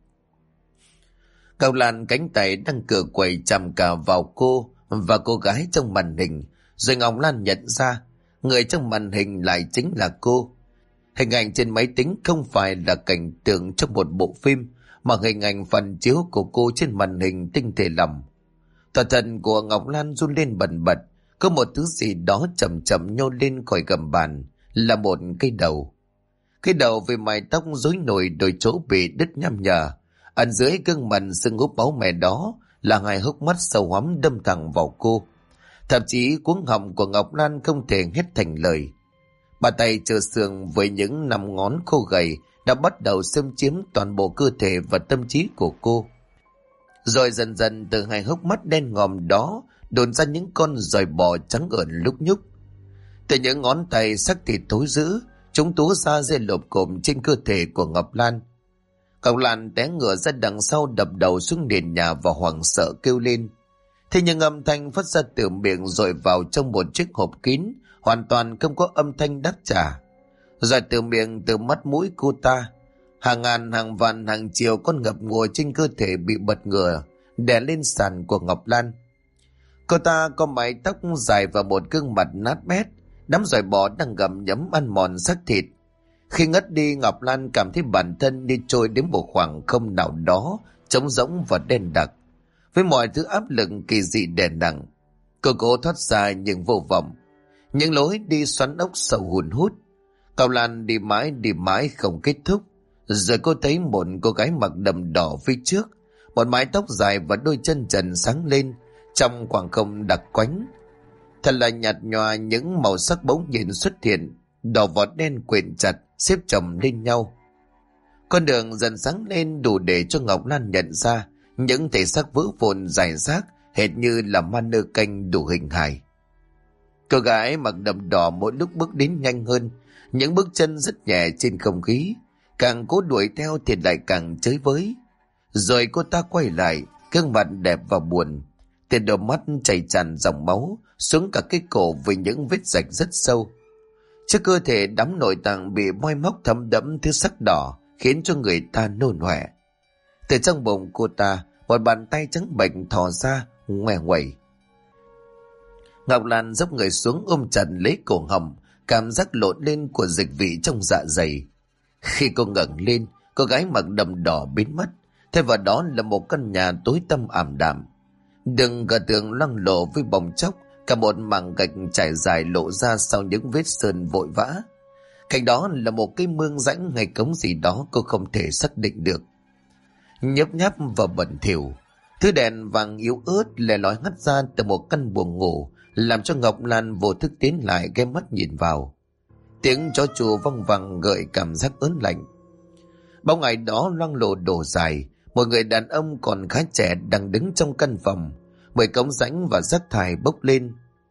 Ngọc Lan cánh tay đang cựa quậy chằm cả vào cô và cô gái trong màn hình, rồi Ngọc Lan nhận ra người trong màn hình lại chính là cô. Hình ảnh trên máy tính không phải là cảnh tượng trong một bộ phim, mà hình ảnh phản chiếu của cô trên màn hình tinh thể lỏng. Toàn thân của Ngọc Lan run lên bần bật, có một thứ gì đó chậm chậm nhô lên khỏi gầm bàn, là một cái đầu. Cái đầu với mái tóc rối nổi, đôi chỗ bị đứt nhăm nhở. Ẩn dưới gương mặt sưng húp máu mè đó là hai hốc mắt sâu hoắm đâm thẳng vào cô. Thậm chí cuống họng của Ngọc Lan không thể hét thành lời. Bàn tay trơ xương với những nắm ngón khô gầy đã bắt đầu xâm chiếm toàn bộ cơ thể và tâm trí của cô. Rồi dần dần từ hai hốc mắt đen ngòm đó đồn ra những con giòi bò trắng ợn lúc nhúc. Từ những ngón tay sắc thịt thối rữa, chúng túa ra dây lộp cộm trên cơ thể của Ngọc Lan. Ngọc Lan té ngửa ra đằng sau, đập đầu xuống nền nhà và hoảng sợ kêu lên. Thế nhưng âm thanh phát ra từ miệng dội vào trong một chiếc hộp kín, hoàn toàn không có âm thanh đáp trả. Rồi từ miệng, từ mắt mũi cô ta, hàng ngàn, hàng vạn, hàng triệu con ngập ngùa trên cơ thể bị bật ngửa, đè lên sàn của Ngọc Lan. Cô ta có mái tóc dài và một gương mặt nát bét, đám giòi bò đang gặm nhấm ăn mòn xác thịt. Khi ngất đi, Ngọc Lan cảm thấy bản thân đi trôi đến một khoảng không nào đó, trống rỗng và đen đặc, với mọi thứ áp lực kỳ dị đè nặng. Cô cố thoát ra nhưng vô vọng. Những lối đi xoắn ốc sâu hun hút. Ngọc Lan đi mãi không kết thúc. Rồi cô thấy một cô gái mặc đầm đỏ phía trước, một mái tóc dài và đôi chân trần sáng lên trong khoảng không đặc quánh. Thật là nhạt nhòa, những màu sắc bỗng nhiên xuất hiện, đỏ và đen quyện chặt xếp chồng lên nhau. Con đường dần sáng lên đủ để cho Ngọc Lan nhận ra những thể xác vỡ vụn rải rác, hệt như là ma nơ canh đủ hình hài. Cô gái mặc đầm đỏ mỗi lúc bước đến nhanh hơn, những bước chân rất nhẹ trên không khí, càng cố đuổi theo thì lại càng chới với. Rồi cô ta quay lại, gương mặt đẹp và buồn, từ đôi mắt chảy tràn dòng máu xuống cả cái cổ với những vết rạch rất sâu. Trước cơ thể đám nội tạng bị moi móc thấm đẫm thứ sắc đỏ, khiến cho người ta nôn ọe. Từ trong bụng cô ta, một bàn tay trắng bệch thò ra ngoe nguẩy. Ngọc Lan dốc người xuống ôm chặt lấy cổ họng, cảm giác lộn lên của dịch vị trong dạ dày. Khi cô ngẩng lên, cô gái mặc đầm đỏ biến mất, thay vào đó là một căn nhà tối tăm ảm đạm. Đường gà tường loang lổ với bong chóc, cả một mảng gạch trải dài lộ ra sau những vết sơn vội vã. Cạnh đó là một cái mương rãnh hay cống gì đó cô không thể xác định được. Nhấp nháp và bẩn thỉu, thứ đèn vàng yếu ớt lè lói hắt ra từ một căn buồng ngủ, làm cho Ngọc Lan vô thức tiến lại ghé mắt nhìn vào. Tiếng chó chù văng vẳng gợi cảm giác ớn lạnh. Bóng ai đó loang lổ đổ dài, một người đàn ông còn khá trẻ đang đứng trong căn phòng, bởi cống rãnh và rác thải bốc lên.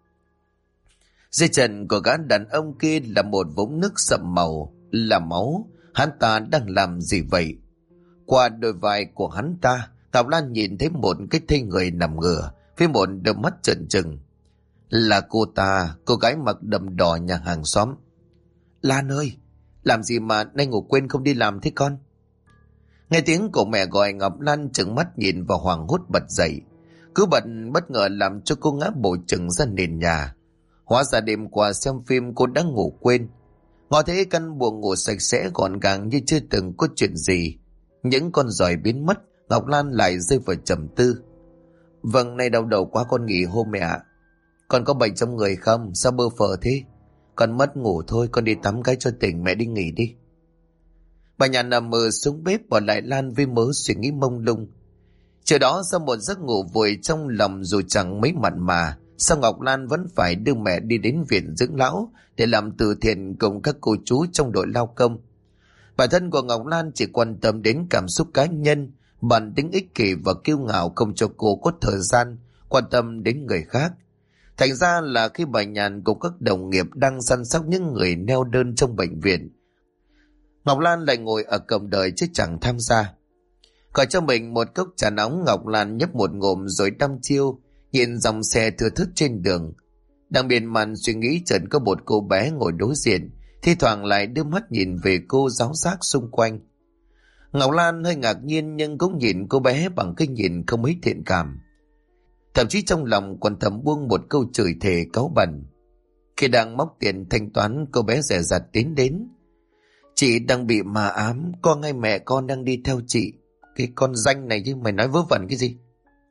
Dưới chân của gã đàn ông kia là một vũng nước sậm màu, là máu. Hắn ta đang làm gì vậy? Qua đôi vai của hắn ta, Ngọc Lan nhìn thấy một cái thây người nằm ngửa với một đôi mắt trợn trừng. Là cô ta, cô gái mặc đầm đỏ nhà hàng xóm. Lan ơi, làm gì mà nay ngủ quên không đi làm thế con? Nghe tiếng của mẹ gọi, Ngọc Lan trừng mắt nhìn và hoảng hốt bật dậy. Cứ bật bất ngờ làm cho cô ngã bổ chừng ra nền nhà. Hóa ra đêm qua xem phim cô đã ngủ quên. Ngó thấy căn buồng ngủ sạch sẽ gọn gàng như chưa từng có chuyện gì. Những con giòi biến mất, Ngọc Lan lại rơi vào trầm tư. Vâng, nay đau đầu quá con nghỉ hôm mẹ ạ. Con có bệnh trong người không? Sao bơ phờ thế? Con mất ngủ thôi, con đi tắm cái cho tỉnh, mẹ đi nghỉ đi. Bà Nhàn nằm mơ xuống bếp bỏ lại Lan với mớ suy nghĩ mông lung. Chiều đó sau một giấc ngủ vùi trong lòng dù chẳng mấy mặn mà, sao Ngọc Lan vẫn phải đưa mẹ đi đến viện dưỡng lão để làm từ thiện cùng các cô chú trong đội lao công. Bản thân của Ngọc Lan chỉ quan tâm đến cảm xúc cá nhân, bản tính ích kỷ và kiêu ngạo không cho cô có thời gian quan tâm đến người khác. Thành ra là khi bà Nhàn cùng các đồng nghiệp đang săn sóc những người neo đơn trong bệnh viện, Ngọc Lan lại ngồi ở cổng đợi chứ chẳng tham gia. Gọi cho mình một cốc trà nóng, Ngọc Lan nhấp một ngụm rồi đăm chiêu nhìn dòng xe thưa thớt trên đường. Đang miên man suy nghĩ, chợt có một cô bé ngồi đối diện, thi thoảng lại đưa mắt nhìn về cô, giáo giác xung quanh. Ngọc Lan hơi ngạc nhiên nhưng cũng nhìn cô bé bằng cái nhìn không mấy thiện cảm. Thậm chí trong lòng còn thầm buông một câu chửi thề cáu bẩn. Khi đang móc tiền thanh toán, cô bé dè dặt tiến đến. Chị đang bị ma ám, con ngay mẹ con đang đi theo chị. Cái con danh này chứ, mày nói vớ vẩn cái gì?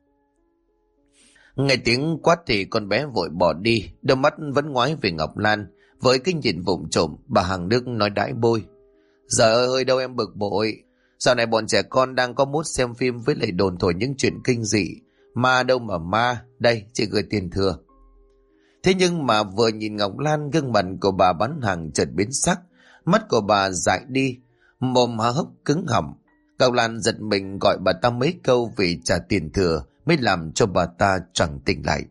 Nghe tiếng quát thì con bé vội bỏ đi, đôi mắt vẫn ngoái về Ngọc Lan với cái nhìn vụng trộm. Bà hàng Đức nói đãi bôi: Giời ơi, đâu em bực bội. Dạo này bọn trẻ con đang có mốt xem phim với lại đồn thổi những chuyện kinh dị. Ma đâu mà ma, đây chị gửi tiền thừa. Thế nhưng mà vừa nhìn Ngọc Lan, gương mặt của bà bán hàng chợt biến sắc, mắt của bà dại đi, mồm há hốc cứng họng. Ngọc Lan giật mình gọi bà ta mấy câu vì trả tiền thừa mới làm cho bà ta choàng tỉnh lại.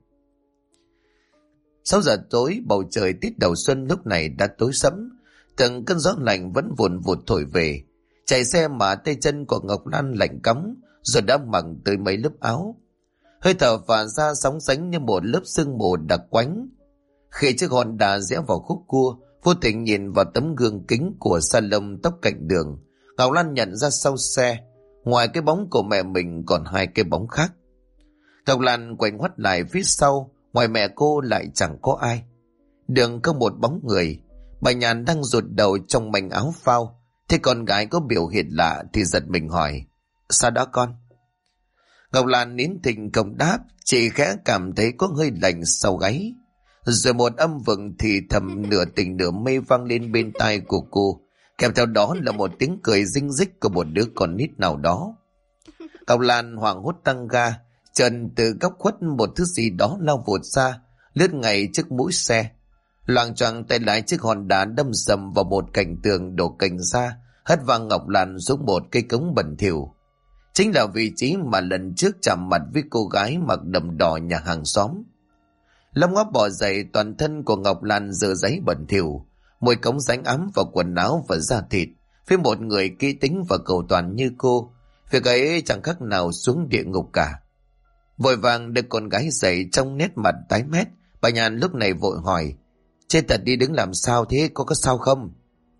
6 giờ tối, bầu trời tiết đầu xuân lúc này đã tối sẫm, từng cơn gió lạnh vẫn vùn vụt thổi về. Chạy xe mà tay chân của Ngọc Lan lạnh cóng, rồi đã mặc tới mấy lớp áo. Hơi thở phả ra sóng sánh như một lớp sương mù đặc quánh. Khi chiếc Honda rẽ vào khúc cua, vô tình nhìn vào tấm gương kính của salon tóc cạnh đường, Ngọc Lan nhận ra sau xe, ngoài cái bóng của mẹ mình còn 2 cái bóng khác. Ngọc Lan quay ngoắt lại phía sau, ngoài mẹ cô lại chẳng có ai. Đường có một bóng người. Bà Nhàn đang rụt đầu trong mảnh áo phao, thấy con gái có biểu hiện lạ thì giật mình hỏi: Sao đó con? Ngọc Lan nín thinh không đáp, chỉ khẽ cảm thấy có hơi lạnh sau gáy. Rồi một âm vựng thì thầm nửa tỉnh nửa mê vang lên bên tai của cô, kèm theo đó là một tiếng cười rinh rích của một đứa con nít nào đó. Ngọc Lan hoảng hốt tăng ga, trần từ góc khuất một thứ gì đó lao vụt ra, lướt ngay trước mũi xe. Loạng choạng tay lái chiếc Honda đâm sầm vào một cạnh tường, đổ cành ra, hất văng Ngọc Lan xuống một cây cống bẩn thỉu. Chính là vị trí mà lần trước chạm mặt với cô gái mặc đầm đỏ nhà hàng xóm. Lông ngóp bò dậy, toàn thân của Ngọc Lan dơ giấy bẩn thỉu, mùi cống ránh ám vào quần áo và da thịt. Với một người kỹ tính và cầu toàn như cô, việc ấy chẳng khác nào xuống địa ngục cả. Vội vàng đưa con gái dậy, trong nét mặt tái mét, bà Nhàn lúc này vội hỏi: Chết thật đi, đứng làm sao thế, có sao không?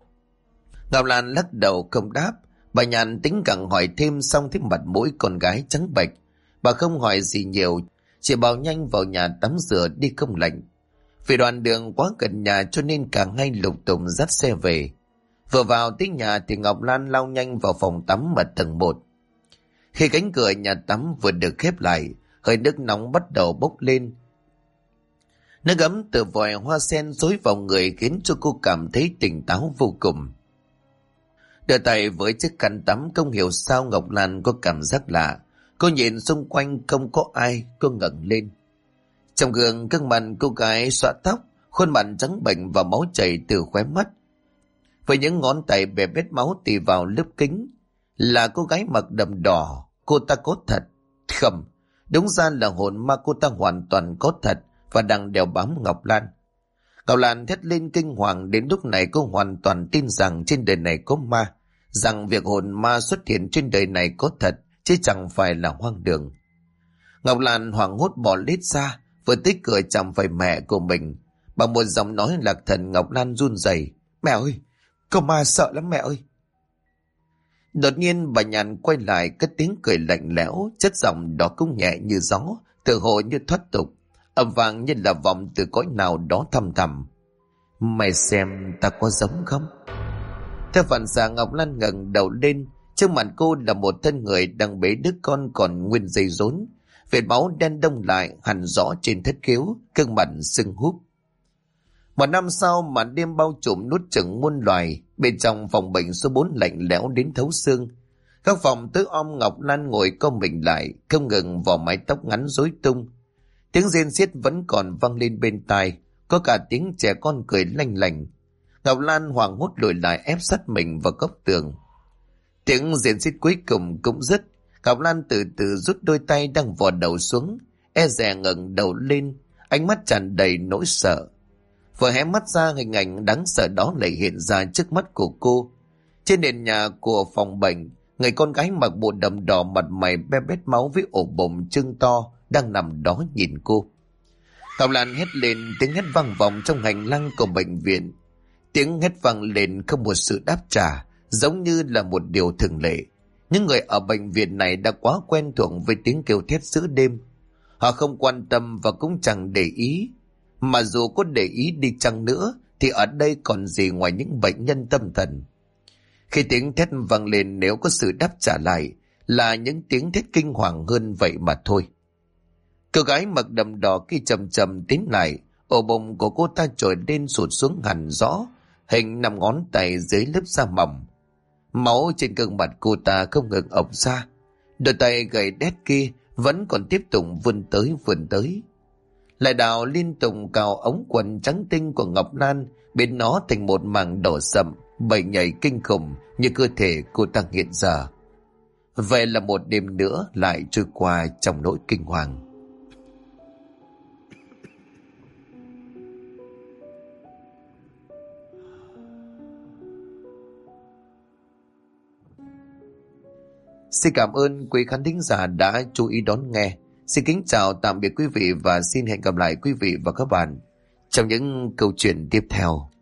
Ngọc Lan lắc đầu không đáp. Bà Nhàn tính cẳng hỏi thêm, xong thấy mặt mũi con gái trắng bệch. Bà không hỏi gì nhiều, chỉ bảo nhanh vào nhà tắm rửa đi không lạnh. Vì đoạn đường quá gần nhà cho nên cả hai lục tục dắt xe về. Vừa vào tới nhà thì Ngọc Lan lao nhanh vào phòng tắm ở tầng 1. Khi cánh cửa nhà tắm vừa được khép lại, hơi nước nóng bắt đầu bốc lên. Nước ấm từ vòi hoa sen xối vào người khiến cho cô cảm thấy tỉnh táo vô cùng. Đưa tay với chiếc khăn tắm, không hiểu sao Ngọc Lan có cảm giác lạ. Cô nhìn xung quanh không có ai, cô ngẩng lên. Trong gương, gương mặt cô gái xõa tóc, khuôn mặt trắng bệch và máu chảy từ khóe mắt. Với những ngón tay bè bết máu tì vào lớp kính. Là cô gái mặc đầm đỏ, cô ta có thật. Không, đúng ra là hồn ma cô ta hoàn toàn có thật và đang đeo bám Ngọc Lan. Ngọc Lan thét lên kinh hoàng, đến lúc này cô hoàn toàn tin rằng trên đời này có ma, rằng việc hồn ma xuất hiện trên đời này có thật, chứ chẳng phải là hoang đường. Ngọc Lan hoảng hốt bỏ lết ra, vừa tới cửa chạm phải mẹ của mình. Bằng một giọng nói lạc thần, Ngọc Lan run rẩy: Mẹ ơi, có ma, sợ lắm mẹ ơi. Đột nhiên bà Nhàn quay lại, cất tiếng cười lạnh lẽo, chất giọng đó cũng nhẹ như gió, tự hồ như thoát tục, ầm vang như là vọng từ cõi nào đó thăm thẳm: Mày xem ta có giống không? Theo phản xạ, Ngọc Lan ngẩng đầu lên. Trước mặt cô là một thân người đang bế đứa con còn nguyên dây rốn, vệt máu đen đông lại hằn rõ trên thất khiếu, gương mặt sưng húp. Một năm sau, màn đêm bao trùm nuốt chửng muôn loài. Bên trong phòng bệnh số 4 lạnh lẽo đến thấu xương. Các phòng tối om, Ngọc Lan ngồi co mình lại, không ngừng vò mái tóc ngắn rối tung. Tiếng rên xiết vẫn còn vang lên bên tai, có cả tiếng trẻ con cười lanh lảnh. Ngọc Lan hoảng hốt lùi lại, ép sát mình vào góc tường. Tiếng rên xiết cuối cùng cũng dứt. Ngọc Lan từ từ rút đôi tay đang vò đầu xuống, e dè ngẩng đầu lên, ánh mắt tràn đầy nỗi sợ. Vừa hé mắt ra, hình ảnh đáng sợ đó lại hiện ra trước mắt của cô. Trên nền nhà của phòng bệnh, người con gái mặc bộ đầm đỏ, mặt mày be bét máu với ổ bụng trưng to đang nằm đó nhìn cô. Ngọc Lan hét lên, tiếng hét vang vọng trong hành lang của bệnh viện. Tiếng hét vang lên không một sự đáp trả, giống như là một điều thường lệ. Những người ở bệnh viện này đã quá quen thuộc với tiếng kêu thét giữa đêm. Họ không quan tâm và cũng chẳng để ý. Mà dù có để ý đi chăng nữa thì ở đây còn gì ngoài những bệnh nhân tâm thần. Khi tiếng thét vang lên, nếu có sự đáp trả lại là những tiếng thét kinh hoàng hơn vậy mà thôi. Cô gái mặc đầm đỏ khi chậm chậm tiến lại, ổ bụng của cô ta trồi lên sụt xuống hẳn rõ, hình 5 ngón tay dưới lớp da mỏng. Máu trên gương mặt cô ta không ngừng ọc ra. Đôi tay gầy đét kia vẫn còn tiếp tục vươn tới. Lại đào liên tục cào ống quần trắng tinh của Ngọc Lan, biến nó thành một mảng đỏ sậm, bầy nhảy kinh khủng như cơ thể cô ta hiện giờ. Vậy là một đêm nữa lại trôi qua trong nỗi kinh hoàng. Xin cảm ơn quý khán thính giả đã chú ý đón nghe. Xin kính chào tạm biệt quý vị và xin hẹn gặp lại quý vị và các bạn trong những câu chuyện tiếp theo.